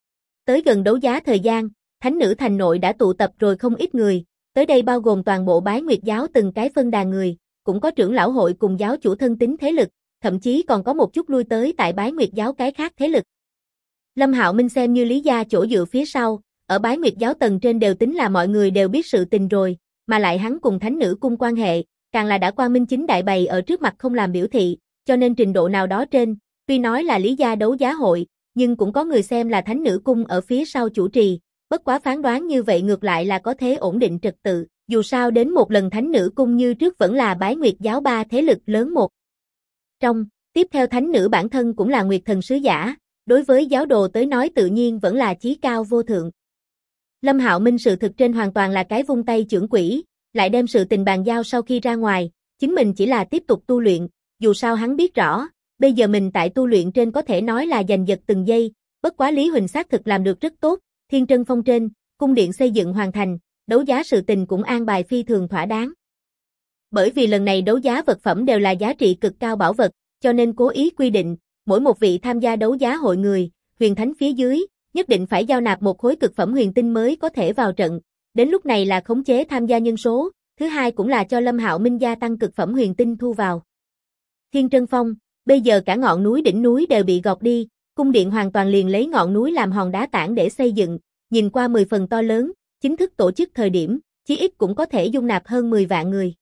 Tới gần đấu giá thời gian, thánh nữ thành nội đã tụ tập rồi không ít người, tới đây bao gồm toàn bộ Bái Nguyệt giáo từng cái phân đàn người, cũng có trưởng lão hội cùng giáo chủ thân tín thế lực, thậm chí còn có một chút lui tới tại Bái Nguyệt giáo cái khác thế lực. Lâm Hạo Minh xem như Lý gia chỗ dựa phía sau, ở Bái Nguyệt giáo tầng trên đều tính là mọi người đều biết sự tình rồi, mà lại hắn cùng thánh nữ cung quan hệ, càng là đã quang minh chính đại bày ở trước mặt không làm biểu thị, cho nên trình độ nào đó trên, tuy nói là Lý gia đấu giá hội, nhưng cũng có người xem là thánh nữ cung ở phía sau chủ trì, bất quá phán đoán như vậy ngược lại là có thế ổn định trật tự, dù sao đến một lần thánh nữ cung như trước vẫn là Bái Nguyệt giáo ba thế lực lớn một. Trong, tiếp theo thánh nữ bản thân cũng là Nguyệt thần sứ giả, đối với giáo đồ tới nói tự nhiên vẫn là chí cao vô thượng. Lâm Hạo Minh sự thực trên hoàn toàn là cái vung tay chưởng quỷ, lại đem sự tình bàn giao sau khi ra ngoài, chính mình chỉ là tiếp tục tu luyện, dù sao hắn biết rõ, bây giờ mình tại tu luyện trên có thể nói là giành giật từng giây, bất quá Lý Huỳnh xác thực làm được rất tốt, Thiên Trân Phong trên, cung điện xây dựng hoàn thành, đấu giá sự tình cũng an bài phi thường thỏa đáng. Bởi vì lần này đấu giá vật phẩm đều là giá trị cực cao bảo vật, cho nên cố ý quy định, mỗi một vị tham gia đấu giá hội người, huyền thánh phía dưới, nhất định phải giao nạp một khối cực phẩm huyền tinh mới có thể vào trận. Đến lúc này là khống chế tham gia nhân số, thứ hai cũng là cho Lâm Hạo Minh gia tăng cực phẩm huyền tinh thu vào. Thiên Trân Phong, bây giờ cả ngọn núi đỉnh núi đều bị gọt đi, cung điện hoàn toàn liền lấy ngọn núi làm hòn đá tảng để xây dựng, nhìn qua 10 phần to lớn, chính thức tổ chức thời điểm, chí ít cũng có thể dung nạp hơn 10 vạn người.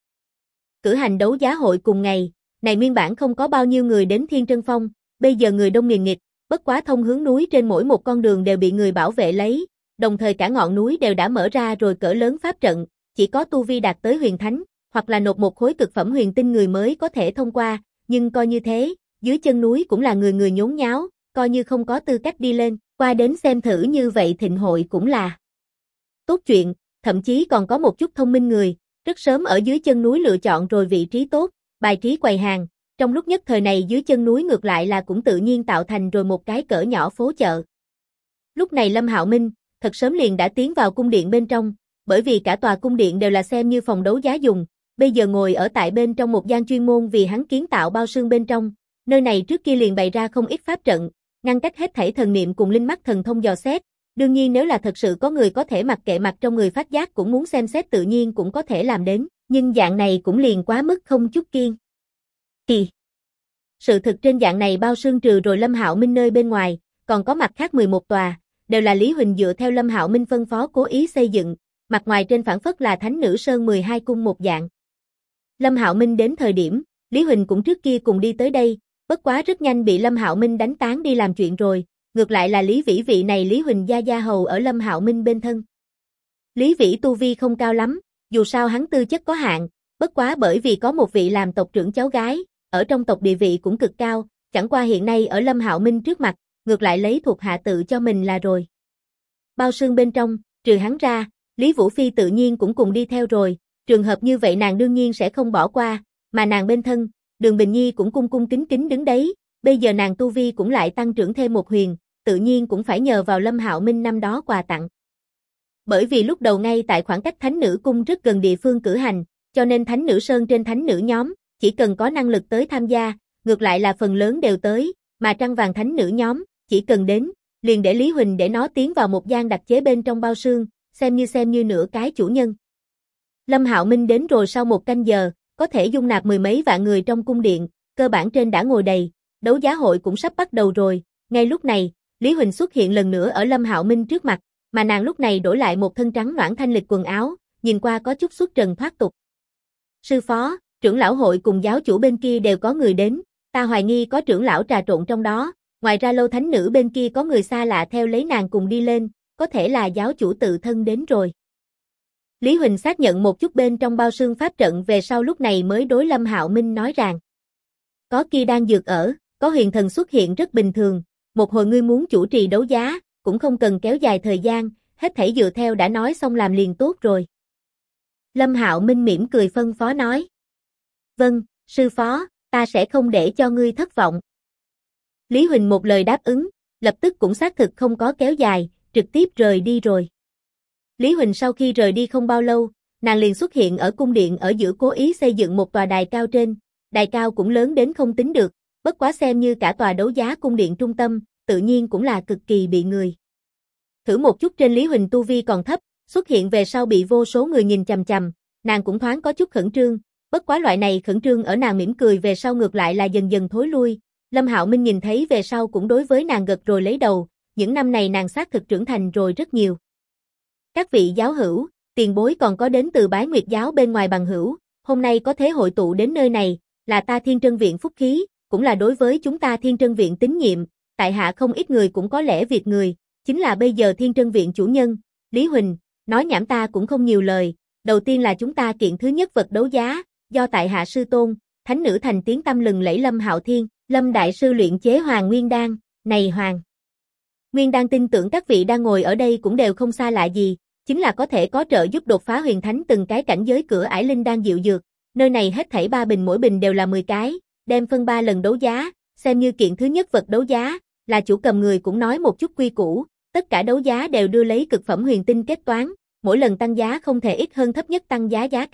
Cử hành đấu giá hội cùng ngày, này nguyên bản không có bao nhiêu người đến Thiên Trân Phong, bây giờ người đông nghìn nghịt, bất quá thông hướng núi trên mỗi một con đường đều bị người bảo vệ lấy, đồng thời cả ngọn núi đều đã mở ra rồi cỡ lớn pháp trận, chỉ có tu vi đạt tới huyền thánh, hoặc là nộp một khối cực phẩm huyền tinh người mới có thể thông qua, nhưng coi như thế, dưới chân núi cũng là người người nhốn nháo, coi như không có tư cách đi lên, qua đến xem thử như vậy thịnh hội cũng là tốt chuyện, thậm chí còn có một chút thông minh người, rất sớm ở dưới chân núi lựa chọn rồi vị trí tốt, bài trí quầy hàng, trong lúc nhất thời này dưới chân núi ngược lại là cũng tự nhiên tạo thành rồi một cái cỡ nhỏ phố chợ. Lúc này Lâm Hạo Minh, thật sớm liền đã tiến vào cung điện bên trong, bởi vì cả tòa cung điện đều là xem như phòng đấu giá dùng, bây giờ ngồi ở tại bên trong một gian chuyên môn vì hắn kiến tạo bao xương bên trong, nơi này trước kia liền bày ra không ít pháp trận, ngăn cách hết thảy thần niệm cùng linh mắt thần thông dò xét, đương nhiên nếu là thật sự có người có thể mặc kệ mặt trong người phát giác cũng muốn xem xét tự nhiên cũng có thể làm đến, nhưng dạng này cũng liền quá mức không chút kiên kỳ. Sự thực trên dạng này bao xương trừ rồi Lâm Hạo Minh nơi bên ngoài, còn có mặt khác 11 tòa, đều là Lý Huỳnh dựa theo Lâm Hạo Minh phân phó cố ý xây dựng, mặt ngoài trên phản phất là Thánh Nữ Sơn 12 cung một dạng. Lâm Hạo Minh đến thời điểm, Lý Huỳnh cũng trước kia cùng đi tới đây, bất quá rất nhanh bị Lâm Hạo Minh đánh tán đi làm chuyện rồi, ngược lại là Lý Vĩ vị này Lý Huỳnh gia hầu ở Lâm Hạo Minh bên thân. Lý Vĩ tu vi không cao lắm, dù sao hắn tư chất có hạn, bất quá bởi vì có một vị làm tộc trưởng cháu gái, ở trong tộc địa vị cũng cực cao, chẳng qua hiện nay ở Lâm Hạo Minh trước mặt, ngược lại lấy thuộc hạ tự cho mình là rồi. Bao xương bên trong, trừ hắn ra, Lý Vũ Phi tự nhiên cũng cùng đi theo rồi, trường hợp như vậy nàng đương nhiên sẽ không bỏ qua, mà nàng bên thân, Đường Bình Nhi cũng cung cung kính kính đứng đấy, bây giờ nàng tu vi cũng lại tăng trưởng thêm một huyền, tự nhiên cũng phải nhờ vào Lâm Hạo Minh năm đó quà tặng. Bởi vì lúc đầu ngay tại khoảng cách Thánh Nữ Cung rất gần địa phương cử hành, cho nên Thánh Nữ Sơn trên Thánh Nữ nhóm, chỉ cần có năng lực tới tham gia, ngược lại là phần lớn đều tới, mà Trăng Vàng Thánh Nữ nhóm, chỉ cần đến, liền để Lý Huỳnh để nó tiến vào một gian đặc chế bên trong bao xương, xem như nửa cái chủ nhân. Lâm Hạo Minh đến rồi sau một canh giờ, có thể dung nạp mười mấy vạn người trong cung điện, cơ bản trên đã ngồi đầy, đấu giá hội cũng sắp bắt đầu rồi, ngay lúc này, Lý Huỳnh xuất hiện lần nữa ở Lâm Hạo Minh trước mặt, mà nàng lúc này đổi lại một thân trắng noãn thanh lịch quần áo, nhìn qua có chút xuất trần thoát tục. Sư phó, trưởng lão hội cùng giáo chủ bên kia đều có người đến, ta hoài nghi có trưởng lão trà trộn trong đó, ngoài ra Lâu Thánh Nữ bên kia có người xa lạ theo lấy nàng cùng đi lên, có thể là giáo chủ tự thân đến rồi. Lý Huỳnh xác nhận một chút bên trong bao xương pháp trận về sau lúc này mới đối Lâm Hạo Minh nói rằng. Có kia đang dược ở, có huyền thần xuất hiện rất bình thường, một hồi ngươi muốn chủ trì đấu giá, cũng không cần kéo dài thời gian, hết thảy dựa theo đã nói xong làm liền tốt rồi. Lâm Hạo Minh mỉm cười phân phó nói. Vâng, sư phó, ta sẽ không để cho ngươi thất vọng. Lý Huỳnh một lời đáp ứng, lập tức cũng xác thực không có kéo dài, trực tiếp rời đi rồi. Lý Huỳnh sau khi rời đi không bao lâu, nàng liền xuất hiện ở cung điện ở giữa cố ý xây dựng một tòa đài cao trên, đài cao cũng lớn đến không tính được, bất quá xem như cả tòa đấu giá cung điện trung tâm, tự nhiên cũng là cực kỳ bị người. Thử một chút trên Lý Huỳnh tu vi còn thấp, xuất hiện về sau bị vô số người nhìn chằm chằm, nàng cũng thoáng có chút khẩn trương, bất quá loại này khẩn trương ở nàng mỉm cười về sau ngược lại là dần dần thối lui. Lâm Hạo Minh nhìn thấy về sau cũng đối với nàng gật rồi lấy đầu, những năm này nàng xác thực trưởng thành rồi rất nhiều. Các vị giáo hữu, tiền bối còn có đến từ Bái Nguyệt giáo bên ngoài bằng hữu, hôm nay có thế hội tụ đến nơi này, là ta Thiên Trân Viện phúc khí, cũng là đối với chúng ta Thiên Trân Viện tín nhiệm, tại hạ không ít người cũng có lẽ việc người, chính là bây giờ Thiên Trân Viện chủ nhân, Lý Huỳnh, nói nhảm ta cũng không nhiều lời, đầu tiên là chúng ta kiện thứ nhất vật đấu giá, do tại hạ sư tôn, thánh nữ thành tiếng tăm lừng lẫy Lâm Hạo Thiên, Lâm đại sư luyện chế Hoàng Nguyên Đan, này Hoàng Nguyên Đan tin tưởng các vị đang ngồi ở đây cũng đều không xa lạ gì, chính là có thể có trợ giúp đột phá huyền thánh từng cái cảnh giới cửa ải linh đan diệu dược, nơi này hết thảy 3 bình mỗi bình đều là 10 cái, đem phân 3 lần đấu giá, xem như kiện thứ nhất vật đấu giá, là chủ cầm người cũng nói một chút quy củ, tất cả đấu giá đều đưa lấy cực phẩm huyền tinh kết toán, mỗi lần tăng giá không thể ít hơn thấp nhất tăng giá giá cả,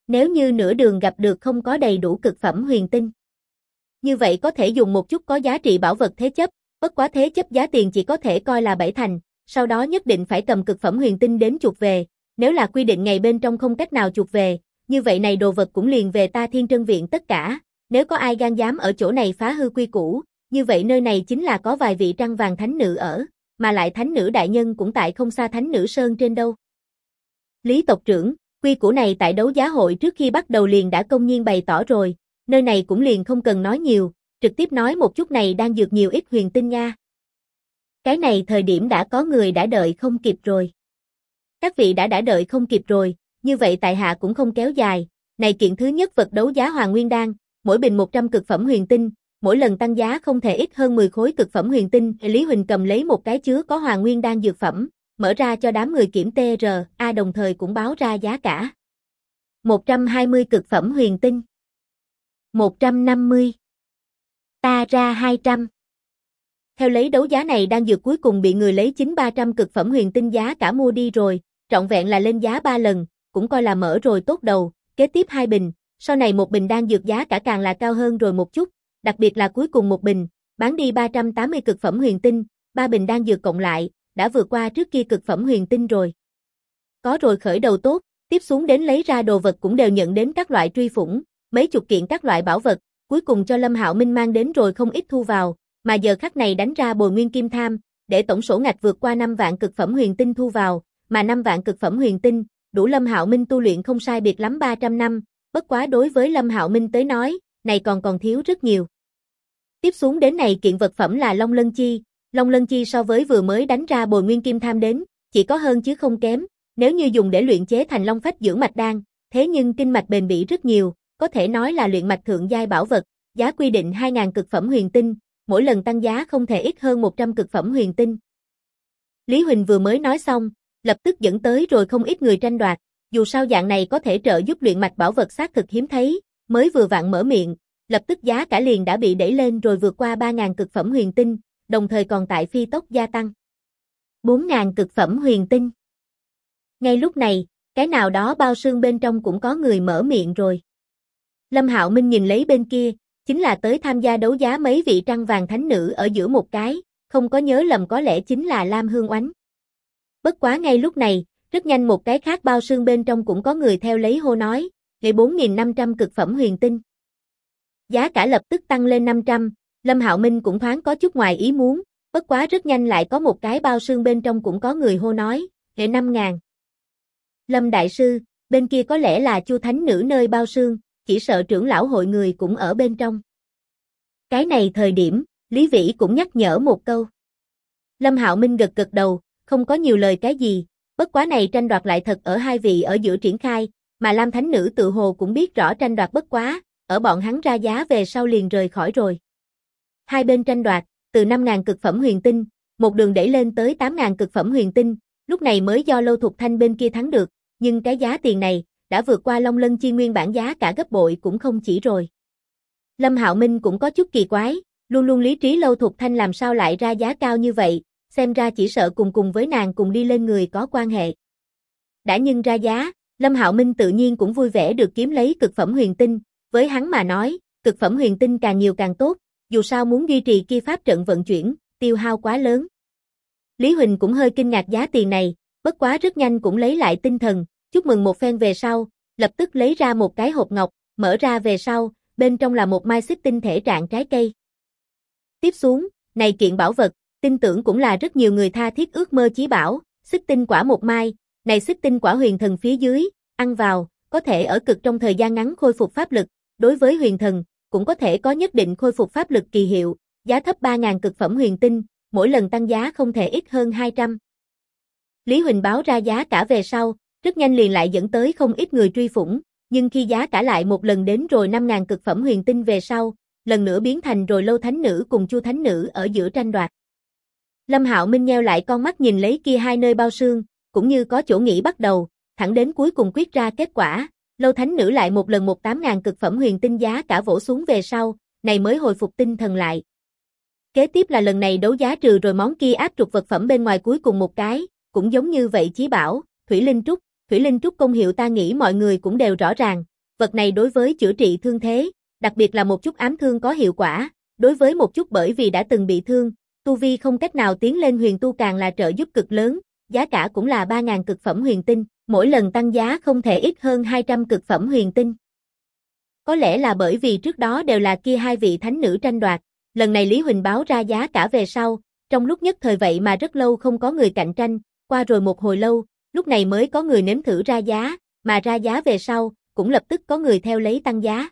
Nếu như nửa đường gặp được không có đầy đủ cực phẩm huyền tinh, như vậy có thể dùng một chút có giá trị bảo vật thế chấp, bất quá thế chấp giá tiền chỉ có thể coi là 7 thành, sau đó nhất định phải cầm cực phẩm huyền tinh đến chuộc về, nếu là quy định ngày bên trong không cách nào chuộc về, như vậy này đồ vật cũng liền về ta Thiên Trân Viện tất cả, nếu có ai gan dám ở chỗ này phá hư quy củ, như vậy nơi này chính là có vài vị trăng vàng thánh nữ ở, mà lại thánh nữ đại nhân cũng tại không xa Thánh Nữ Sơn trên đâu. Lý tộc trưởng, quy củ này tại đấu giá hội trước khi bắt đầu liền đã công nhiên bày tỏ rồi, nơi này cũng liền không cần nói nhiều, trực tiếp nói một chút này đang dược nhiều ít huyền tinh nha. Cái này thời điểm đã có người đã đợi không kịp rồi. Các vị đã đợi không kịp rồi, như vậy tại hạ cũng không kéo dài, này kiện thứ nhất vật đấu giá Hoàng Nguyên Đan, mỗi bình 100 cực phẩm huyền tinh, mỗi lần tăng giá không thể ít hơn 10 khối cực phẩm huyền tinh. Lý Huỳnh cầm lấy một cái chứa có Hoàng Nguyên Đan dược phẩm, mở ra cho đám người kiểm TRA đồng thời cũng báo ra giá cả. 120 cực phẩm huyền tinh. 150. Ta ra 200. Theo lấy đấu giá này đan dược cuối cùng bị người lấy 300 cực phẩm huyền tinh giá cả mua đi rồi, trọn vẹn là lên giá 3 lần, cũng coi là mở rồi tốt đầu, kế tiếp 2 bình, sau này một bình đan dược giá cả càng là cao hơn rồi một chút, đặc biệt là cuối cùng một bình, bán đi 380 cực phẩm huyền tinh, 3 bình đan dược cộng lại, đã vượt qua trước kia cực phẩm huyền tinh rồi. Có rồi khởi đầu tốt, tiếp xuống đến lấy ra đồ vật cũng đều nhận đến các loại truy phủng, mấy chục kiện các loại bảo vật, cuối cùng cho Lâm Hạo Minh mang đến rồi không ít thu vào, mà giờ khắc này đánh ra bồi nguyên kim tham, để tổng sổ ngạch vượt qua 5 vạn cực phẩm huyền tinh thu vào, mà 5 vạn cực phẩm huyền tinh, đủ Lâm Hạo Minh tu luyện không sai biệt lắm 300 năm, bất quá đối với Lâm Hạo Minh tới nói, này còn thiếu rất nhiều. Tiếp xuống đến này kiện vật phẩm là Long Lân Chi so với vừa mới đánh ra bồi nguyên kim tham đến, chỉ có hơn chứ không kém, nếu như dùng để luyện chế thành Long Phách dưỡng mạch đan, thế nhưng kinh mạch bền bỉ rất nhiều, có thể nói là luyện mạch thượng giai bảo vật, giá quy định 2.000 cực phẩm huyền tinh, mỗi lần tăng giá không thể ít hơn 100 cực phẩm huyền tinh. Lý Huỳnh vừa mới nói xong, lập tức dẫn tới rồi không ít người tranh đoạt, dù sao dạng này có thể trợ giúp luyện mạch bảo vật xác thực hiếm thấy, mới vừa vặn mở miệng, lập tức giá cả liền đã bị đẩy lên rồi vượt qua 3.000 cực phẩm huyền tinh, đồng thời còn tại phi tốc gia tăng. 4.000 cực phẩm huyền tinh. Ngay lúc này, cái nào đó bao xương bên trong cũng có người mở miệng rồi. Lâm Hạo Minh nhìn lấy bên kia, chính là tới tham gia đấu giá mấy vị trăng vàng thánh nữ ở giữa một cái, không có nhớ lầm có lẽ chính là Lam Hương Oánh. Bất quá ngay lúc này, rất nhanh một cái khác bao xương bên trong cũng có người theo lấy hô nói, để 4.500 cực phẩm huyền tinh. Giá cả lập tức tăng lên 500, Lâm Hạo Minh cũng thoáng có chút ngoài ý muốn, bất quá rất nhanh lại có một cái bao xương bên trong cũng có người hô nói, để 5.000. Lâm Đại Sư, bên kia có lẽ là Chu Thánh Nữ nơi bao xương, chỉ sợ trưởng lão hội người cũng ở bên trong. Cái này thời điểm, Lý Vĩ cũng nhắc nhở một câu. Lâm Hạo Minh gật đầu, không có nhiều lời cái gì, bất quá này tranh đoạt lại thật ở hai vị ở giữa triển khai, mà Lam Thánh Nữ tự hồ cũng biết rõ tranh đoạt bất quá, ở bọn hắn ra giá về sau liền rời khỏi rồi. Hai bên tranh đoạt, từ 5.000 cực phẩm huyền tinh, một đường đẩy lên tới 8.000 cực phẩm huyền tinh, lúc này mới do Lâu Thục Thanh bên kia thắng được, nhưng cái giá tiền này, đã vượt qua Long Lân Chi nguyên bản giá cả gấp bội cũng không chỉ rồi. Lâm Hạo Minh cũng có chút kỳ quái, luôn luôn lý trí Lâu Thục Thanh làm sao lại ra giá cao như vậy, xem ra chỉ sợ cùng với nàng cùng đi lên người có quan hệ. Đã nhưng ra giá, Lâm Hạo Minh tự nhiên cũng vui vẻ được kiếm lấy cực phẩm huyền tinh, với hắn mà nói, cực phẩm huyền tinh càng nhiều càng tốt, dù sao muốn duy trì kia pháp trận vận chuyển, tiêu hao quá lớn. Lý Huỳnh cũng hơi kinh ngạc giá tiền này, bất quá rất nhanh cũng lấy lại tinh thần, chúc mừng một phen về sau, lập tức lấy ra một cái hộp ngọc, mở ra về sau, bên trong là một mai xích tinh thể trạng trái cây. Tiếp xuống, này kiện bảo vật, tin tưởng cũng là rất nhiều người tha thiết ước mơ chí bảo, xích tinh quả một mai, này xích tinh quả huyền thần phía dưới, ăn vào, có thể ở cực trong thời gian ngắn khôi phục pháp lực, đối với huyền thần, cũng có thể có nhất định khôi phục pháp lực kỳ hiệu, giá thấp 3.000 cực phẩm huyền tinh, mỗi lần tăng giá không thể ít hơn 200. Lý Huỳnh báo ra giá cả về sau, rất nhanh liền lại dẫn tới không ít người truy phủng, nhưng khi giá cả lại một lần đến rồi 5.000 cực phẩm huyền tinh về sau, lần nữa biến thành rồi Lâu Thánh Nữ cùng Chu Thánh Nữ ở giữa tranh đoạt. Lâm Hạo Minh nheo lại con mắt nhìn lấy kia hai nơi bao xương, cũng như có chỗ nghĩ bắt đầu, thẳng đến cuối cùng quyết ra kết quả, Lâu Thánh Nữ lại một lần 8.000 cực phẩm huyền tinh giá cả vỗ xuống về sau, này mới hồi phục tinh thần lại. Kế tiếp là lần này đấu giá trừ rồi món kia áp trục vật phẩm bên ngoài cuối cùng một cái, cũng giống như vậy chí bảo, Thủy Linh Trúc công hiệu ta nghĩ mọi người cũng đều rõ ràng, vật này đối với chữa trị thương thế, đặc biệt là một chút ám thương có hiệu quả, đối với một chút bởi vì đã từng bị thương, tu vi không cách nào tiến lên huyền tu càng là trợ giúp cực lớn, giá cả cũng là 3.000 cực phẩm huyền tinh, mỗi lần tăng giá không thể ít hơn 200 cực phẩm huyền tinh. Có lẽ là bởi vì trước đó đều là kia hai vị thánh nữ tranh đoạt, lần này Lý Huỳnh báo ra giá cả về sau, trong lúc nhất thời vậy mà rất lâu không có người cạnh tranh, qua rồi một hồi lâu, lúc này mới có người nếm thử ra giá, mà ra giá về sau, cũng lập tức có người theo lấy tăng giá.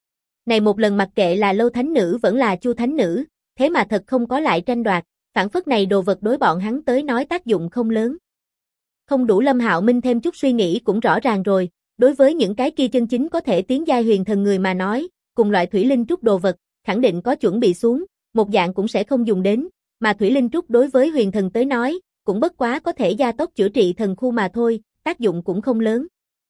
Này một lần mặc kệ là Lâu thánh nữ vẫn là Chu thánh nữ, thế mà thật không có lại tranh đoạt, phản phất này đồ vật đối bọn hắn tới nói tác dụng không lớn. Không đủ Lâm Hạo Minh thêm chút suy nghĩ cũng rõ ràng rồi, đối với những cái kia chân chính có thể tiến giai huyền thần người mà nói, cùng loại thủy linh trúc đồ vật, khẳng định có chuẩn bị xuống, một dạng cũng sẽ không dùng đến, mà thủy linh trúc đối với huyền thần tới nói, cũng bất quá có thể gia tốc chữa trị thần khu mà thôi, tác dụng cũng không lớn.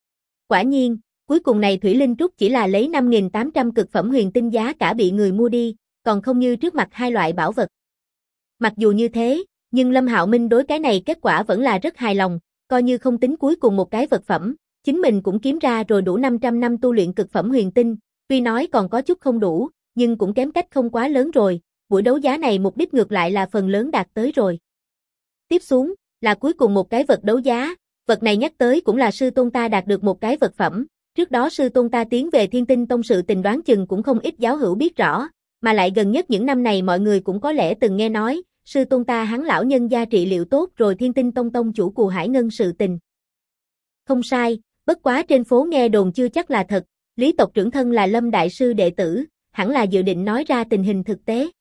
Quả nhiên, cuối cùng này thủy linh trúc chỉ là lấy 5.800 cực phẩm huyền tinh giá cả bị người mua đi, còn không như trước mặt hai loại bảo vật. Mặc dù như thế, nhưng Lâm Hạo Minh đối cái này kết quả vẫn là rất hài lòng, coi như không tính cuối cùng một cái vật phẩm, chính mình cũng kiếm ra rồi đủ 500 năm tu luyện cực phẩm huyền tinh, tuy nói còn có chút không đủ, nhưng cũng kém cách không quá lớn rồi, buổi đấu giá này mục đích ngược lại là phần lớn đạt tới rồi. Tiếp xuống, là cuối cùng một cái vật đấu giá, vật này nhắc tới cũng là sư tôn ta đạt được một cái vật phẩm, trước đó sư tôn ta tiến về Thiên Tinh Tông sự tình đoán chừng cũng không ít giáo hữu biết rõ, mà lại gần nhất những năm này mọi người cũng có lẽ từng nghe nói, sư tôn ta hắn lão nhân gia trị liệu tốt rồi Thiên Tinh Tông tông chủ Cù Hải Ngân sự tình. Không sai, bất quá trên phố nghe đồn chưa chắc là thật, Lý tộc trưởng thân là Lâm đại sư đệ tử, hẳn là dự định nói ra tình hình thực tế.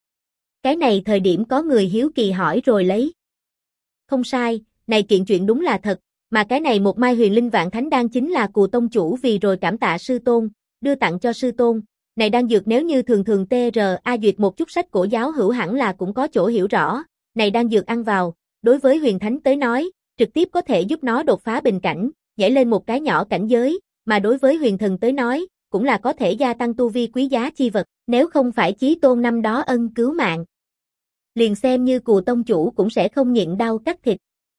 Cái này thời điểm có người hiếu kỳ hỏi rồi lấy. Không sai, này kiện chuyện đúng là thật, mà cái này một mai huyền linh vạn thánh đan chính là Cù tông chủ vì rồi cảm tạ sư tôn, đưa tặng cho sư tôn. Này đan dược nếu như thường TRA duyệt một chút sách cổ giáo hữu hẳn là cũng có chỗ hiểu rõ, này đan dược ăn vào, đối với huyền thánh tới nói, trực tiếp có thể giúp nó đột phá bình cảnh, nhảy lên một cái nhỏ cảnh giới, mà đối với huyền thần tới nói, cũng là có thể gia tăng tu vi quý giá chi vật, nếu không phải Chí Tôn năm đó ân cứu mạng. Liền xem như Cù tông chủ cũng sẽ không nhịn đau cắt thịt.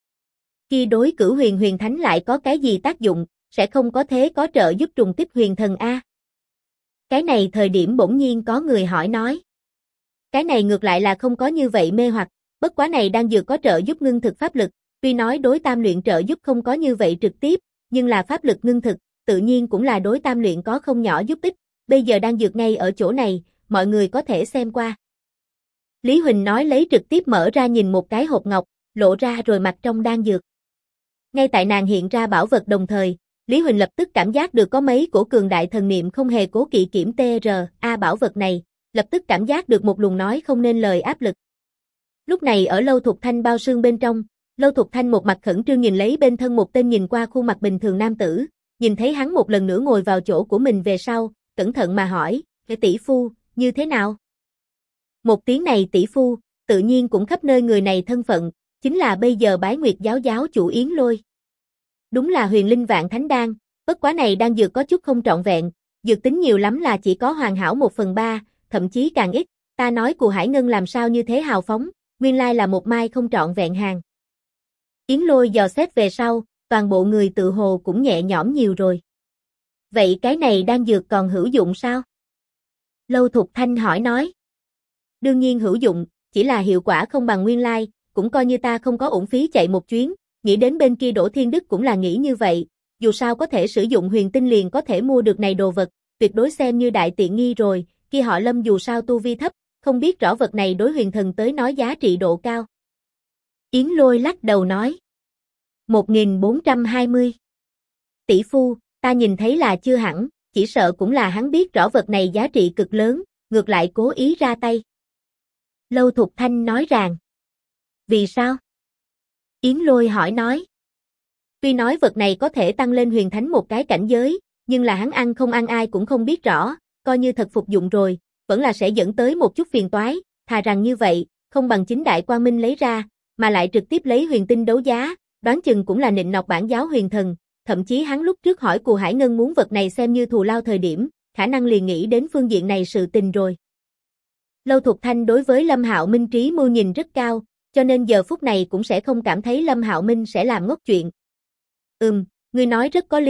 Khi đối cửu huyền thánh lại có cái gì tác dụng, sẽ không có thế có trợ giúp trùng kích huyền thần A. Cái này thời điểm bỗng nhiên có người hỏi nói. Cái này ngược lại là không có như vậy mê hoặc, bất quá này đang dược có trợ giúp ngưng thực pháp lực, tuy nói đối tam luyện trợ giúp không có như vậy trực tiếp, nhưng là pháp lực ngưng thực, tự nhiên cũng là đối tam luyện có không nhỏ giúp ích, bây giờ đang dược ngay ở chỗ này, mọi người có thể xem qua. Lý Huỳnh nói lấy trực tiếp mở ra nhìn một cái hộp ngọc, lộ ra rồi mặt trong đan dược. Ngay tại nàng hiện ra bảo vật đồng thời, Lý Huỳnh lập tức cảm giác được có mấy cổ cường đại thần niệm không hề cố kỵ kiểm TRA bảo vật này, lập tức cảm giác được một luồng nói không nên lời áp lực. Lúc này ở Lâu Thục Thanh bao xương bên trong, Lâu Thục Thanh một mặt khẩn trương nhìn lấy bên thân một tên nhìn qua khuôn mặt bình thường nam tử, nhìn thấy hắn một lần nữa ngồi vào chỗ của mình về sau, cẩn thận mà hỏi, tỷ phu, như thế nào? Một tiếng này tỷ phu, tự nhiên cũng khắp nơi người này thân phận, chính là bây giờ Bái Nguyệt giáo giáo chủ Yến Lôi. Đúng là huyền linh vạn thánh đan, bất quá này đang dược có chút không trọn vẹn, dược tính nhiều lắm là chỉ có hoàn hảo 1/3, thậm chí càng ít, ta nói Cù Hải Ngân làm sao như thế hào phóng, nguyên lai là một mai không trọn vẹn hàng. Yến Lôi dò xét về sau, toàn bộ người tự hồ cũng nhẹ nhõm nhiều rồi. Vậy cái này đang dược còn hữu dụng sao? Lâu Thục Thanh hỏi nói. Đương nhiên hữu dụng, chỉ là hiệu quả không bằng nguyên lai, cũng coi như ta không có uổng phí chạy một chuyến, nghĩ đến bên kia Đỗ Thiên Đức cũng là nghĩ như vậy, dù sao có thể sử dụng huyền tinh liền có thể mua được này đồ vật, tuyệt đối xem như đại tiện nghi rồi, kia họ Lâm dù sao tu vi thấp, không biết rõ vật này đối huyền thần tới nói giá trị độ cao. Yến Lôi lắc đầu nói. 1420. Tỷ phu, ta nhìn thấy là chưa hẳn, chỉ sợ cũng là hắn biết rõ vật này giá trị cực lớn, ngược lại cố ý ra tay. Lâu Thục Thanh nói rằng. Vì sao? Yến Lôi hỏi nói. Tuy nói vật này có thể tăng lên huyền thánh một cái cảnh giới, nhưng là hắn ăn không ăn ai cũng không biết rõ, coi như thật phục dụng rồi, vẫn là sẽ dẫn tới một chút phiền toái, thà rằng như vậy, không bằng chính đại quang minh lấy ra, mà lại trực tiếp lấy huyền tinh đấu giá, đoán chừng cũng là nịnh nọt bản giáo huyền thần, thậm chí hắn lúc trước hỏi Cù Hải Ngân muốn vật này xem như thù lao thời điểm, khả năng liền nghĩ đến phương diện này sự tình rồi. Lâu Thục Thanh đối với Lâm Hạo Minh trí mưu nhìn rất cao, cho nên giờ phút này cũng sẽ không cảm thấy Lâm Hạo Minh sẽ làm ngốc chuyện. Ngươi nói rất có lý,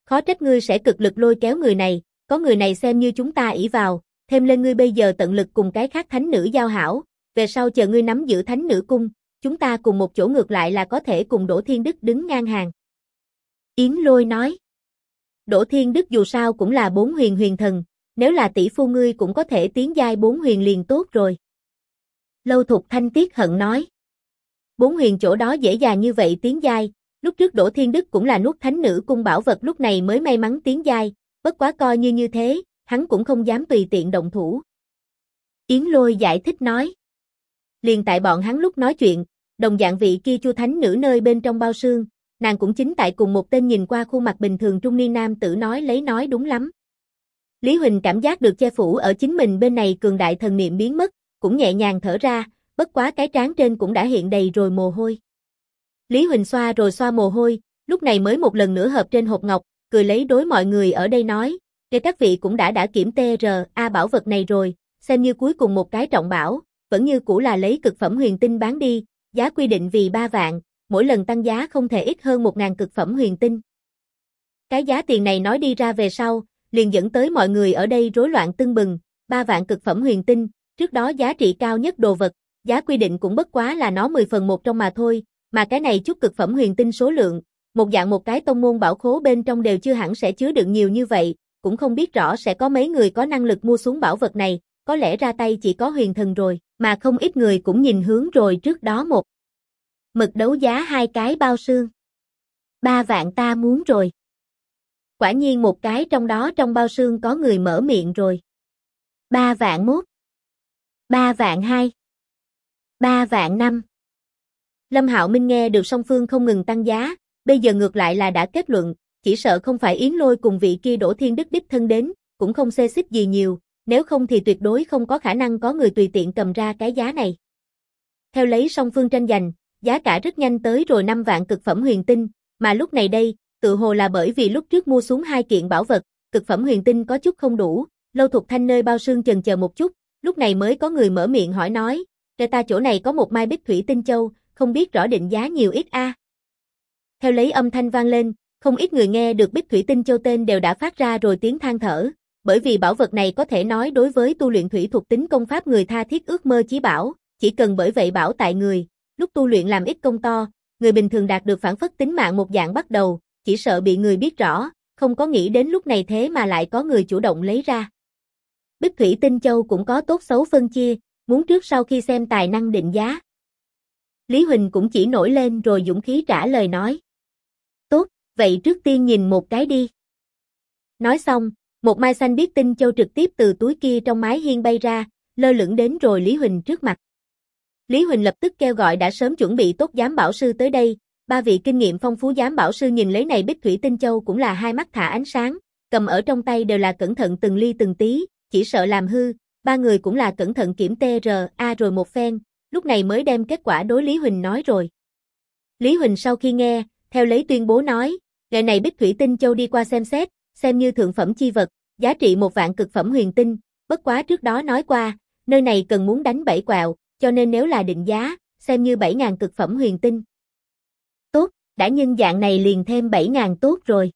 Khó trách ngươi sẽ cực lực lôi kéo người này, có người này xem như chúng ta ỷ vào, thêm lên ngươi bây giờ tận lực cùng cái khác thánh nữ giao hảo, về sau chờ ngươi nắm giữ thánh nữ cung, chúng ta cùng một chỗ ngược lại là có thể cùng Đỗ Thiên Đức đứng ngang hàng. Yến Lôi nói. Đỗ Thiên Đức dù sao cũng là 4 huyền huyền thần, nếu là tỷ phu ngươi cũng có thể tiến giai 4 huyền liền tốt rồi. Lâu Thục Thanh tiếc hận nói. 4 huyền chỗ đó dễ dàng như vậy tiến giai, lúc trước Đỗ Thiên Đức cũng là nuốt thánh nữ cung bảo vật lúc này mới may mắn tiến giai, bất quá coi như thế, hắn cũng không dám tùy tiện động thủ. Yến Lôi giải thích nói. Liền tại bọn hắn lúc nói chuyện, đồng dạng vị kia Chu thánh nữ nơi bên trong bao xương, nàng cũng chính tại cùng một tên nhìn qua khuôn mặt bình thường trung niên nam tử nói đúng lắm. Lý Huỳnh cảm giác được che phủ ở chính mình bên này cường đại thần niệm biến mất, cũng nhẹ nhàng thở ra, bất quá cái trán trên cũng đã hiện đầy rồi mồ hôi. Lý Huỳnh xoa rồi xoa mồ hôi, lúc này mới một lần nữa hợp trên hộp ngọc, cười lấy đối mọi người ở đây nói, để các vị cũng đã kiểm TRA bảo vật này rồi, xem như cuối cùng một cái trọng bảo, vẫn như cũ là lấy cực phẩm huyền tinh bán đi, giá quy định vì 3 vạn, mỗi lần tăng giá không thể ít hơn 1.000 cực phẩm huyền tinh. Cái giá tiền này nói đi ra về sau, liền dẫn tới mọi người ở đây rối loạn tưng bừng, 3 vạn cực phẩm huyền tinh, trước đó giá trị cao nhất đồ vật, giá quy định cũng bất quá là nó 10 phần 1 trong mà thôi, mà cái này chút cực phẩm huyền tinh số lượng, một dạng một cái tông môn bảo khố bên trong đều chưa hẳn sẽ chứa đựng nhiều như vậy, cũng không biết rõ sẽ có mấy người có năng lực mua xuống bảo vật này, có lẽ ra tay chỉ có huyền thần rồi, mà không ít người cũng nhìn hướng rồi trước đó một mực đấu giá 2 cái bao xương. 3 vạn ta muốn rồi. Quả nhiên một cái trong đó trong bao xương có người mở miệng rồi. 3 vạn 1. 3 vạn 2. 3 vạn 5. Lâm Hạo Minh nghe được song phương không ngừng tăng giá, bây giờ ngược lại là đã kết luận, chỉ sợ không phải Yến Lôi cùng vị kia Đỗ Thiên Đức đích thân đến, cũng không xê xích gì nhiều, nếu không thì tuyệt đối không có khả năng có người tùy tiện cầm ra cái giá này. Theo lấy song phương tranh giành, giá cả rất nhanh tới rồi 5 vạn cực phẩm huyền tinh, mà lúc này đây, tự hồ là bởi vì lúc trước mua xuống 2 kiện bảo vật, cực phẩm huyền tinh có chút không đủ, Lâu Thục Thanh nơi bao xương chần chờ một chút, lúc này mới có người mở miệng hỏi nói, "Để ta chỗ này có một mai Bích Thủy Tinh Châu, không biết rõ định giá nhiều ít a?" Theo lấy âm thanh vang lên, không ít người nghe được Bích Thủy Tinh Châu tên đều đã phát ra rồi tiếng than thở, bởi vì bảo vật này có thể nói đối với tu luyện thủy thuộc tính công pháp người tha thiết ước mơ chí bảo, chỉ cần bởi vậy bảo tại người, lúc tu luyện làm ít công to, người bình thường đạt được phản phất tính mạng một dạng bắt đầu, chỉ sợ bị người biết rõ, không có nghĩ đến lúc này thế mà lại có người chủ động lấy ra. Bích Thủy Tinh Châu cũng có tốt xấu phân chia, muốn trước sau khi xem tài năng định giá. Lý Huỳnh cũng chỉ nổi lên rồi dũng khí trả lời nói. Tốt, vậy trước tiên nhìn một cái đi. Nói xong, một mai xanh biếc tinh châu trực tiếp từ túi kia trong mái hiên bay ra, lơ lửng đến rồi Lý Huỳnh trước mặt. Lý Huỳnh lập tức kêu gọi đã sớm chuẩn bị tốt giám bảo sư tới đây, 3 vị kinh nghiệm phong phú giám bảo sư nhìn lấy này Bích Thủy Tinh Châu cũng là hai mắt thả ánh sáng, cầm ở trong tay đều là cẩn thận từng ly từng tí, chỉ sợ làm hư, 3 người cũng là cẩn thận kiểm TRA rồi một phen, lúc này mới đem kết quả đối Lý Huỳnh nói rồi. Lý Huỳnh sau khi nghe, theo lấy tuyên bố nói, ngày này Bích Thủy Tinh Châu đi qua xem xét, xem như thượng phẩm chi vật, giá trị 1 vạn cực phẩm huyền tinh, bất quá trước đó nói qua, nơi này cần muốn đánh 7 quẹo, cho nên nếu là định giá, xem như 7.000 cực phẩm huyền tinh. Tốt, đã nhân dạng này liền thêm 7.000 tốt rồi.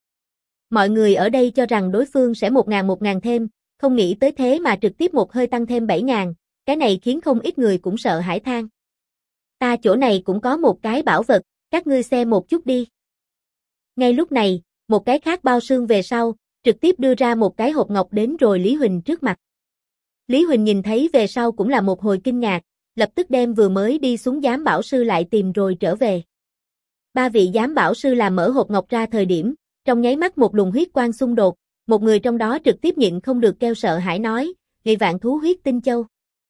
Mọi người ở đây cho rằng đối phương sẽ 1.000 thêm, không nghĩ tới thế mà trực tiếp một hơi tăng thêm 7.000, cái này khiến không ít người cũng sợ hãi than. Ta chỗ này cũng có một cái bảo vật, các ngươi xem một chút đi. Ngay lúc này, một cái khác bao xương về sau, trực tiếp đưa ra một cái hộp ngọc đến rồi Lý Huỳnh trước mặt. Lý Huỳnh nhìn thấy về sau cũng là một hồi kinh ngạc, lập tức đem vừa mới đi xuống giám bảo sư lại tìm rồi trở về. 3 vị giám bảo sư làm mở hộp ngọc ra thời điểm, trong nháy mắt một luồng huyết quang xung đột, một người trong đó trực tiếp nhịn không được kêu sợ hãi nói, "Nghị Vạn Thú Huyết Tinh Châu."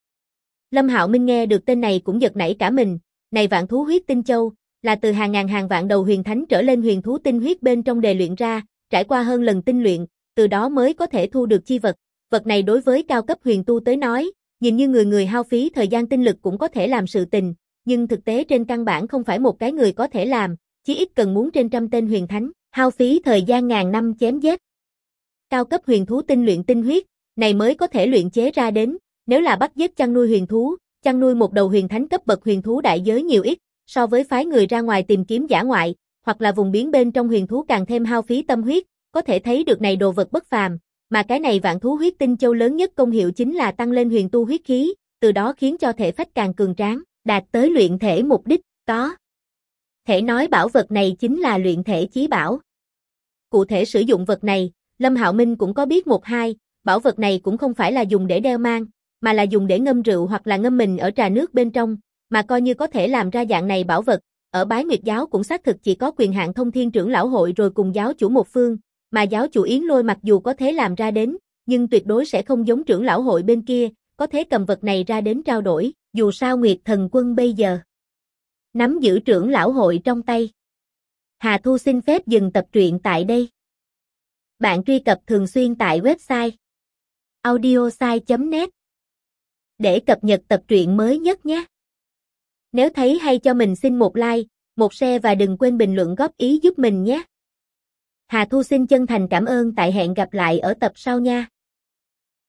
Lâm Hạo Minh nghe được tên này cũng giật nảy cả mình, này Vạn Thú Huyết Tinh Châu là từ hàng ngàn hàng vạn đầu huyền thánh trở lên huyền thú tinh huyết bên trong đề luyện ra, trải qua hơn lần tinh luyện, từ đó mới có thể thu được chi vật. Vật này đối với cao cấp huyền tu tới nói, nhìn như người hao phí thời gian tinh lực cũng có thể làm sự tình, nhưng thực tế trên căn bản không phải một cái người có thể làm, chí ít cần muốn trên trăm tên huyền thánh, hao phí thời gian ngàn năm chém giết. Cao cấp huyền thú tinh luyện tinh huyết, này mới có thể luyện chế ra đến, nếu là bắt giết chăn nuôi huyền thú, chăn nuôi một đầu huyền thánh cấp bậc huyền thú đại giới nhiều ít, so với phái người ra ngoài tìm kiếm dã ngoại, hoặc là vùng biển bên trong huyền thú càng thêm hao phí tâm huyết, có thể thấy được này đồ vật bất phàm, mà cái này vạn thú huyết tinh châu lớn nhất công hiệu chính là tăng lên huyền tu huyết khí, từ đó khiến cho thể phách càng cường tráng, đạt tới luyện thể mục đích, có thể nói bảo vật này chính là luyện thể chí bảo. Cụ thể sử dụng vật này, Lâm Hạo Minh cũng có biết một hai, bảo vật này cũng không phải là dùng để đeo mang, mà là dùng để ngâm rượu hoặc là ngâm mình ở trà nước bên trong, mà coi như có thể làm ra dạng này bảo vật, ở Bái Nguyệt giáo cũng xác thực chỉ có quyền hạn thông thiên trưởng lão hội rồi cùng giáo chủ một phương, mà giáo chủ Yến Lôi mặc dù có thể làm ra đến, nhưng tuyệt đối sẽ không giống trưởng lão hội bên kia, có thể cầm vật này ra đến trao đổi, dù sao Nguyệt Thần Quân bây giờ nắm giữ trưởng lão hội trong tay. Hà Thu xin phép dừng tập truyện tại đây. Bạn truy cập thường xuyên tại website audiosai.net để cập nhật tập truyện mới nhất nhé. Nếu thấy hay cho mình xin một like, một share và đừng quên bình luận góp ý giúp mình nhé. Hà Thu xin chân thành cảm ơn, tại hẹn gặp lại ở tập sau nha.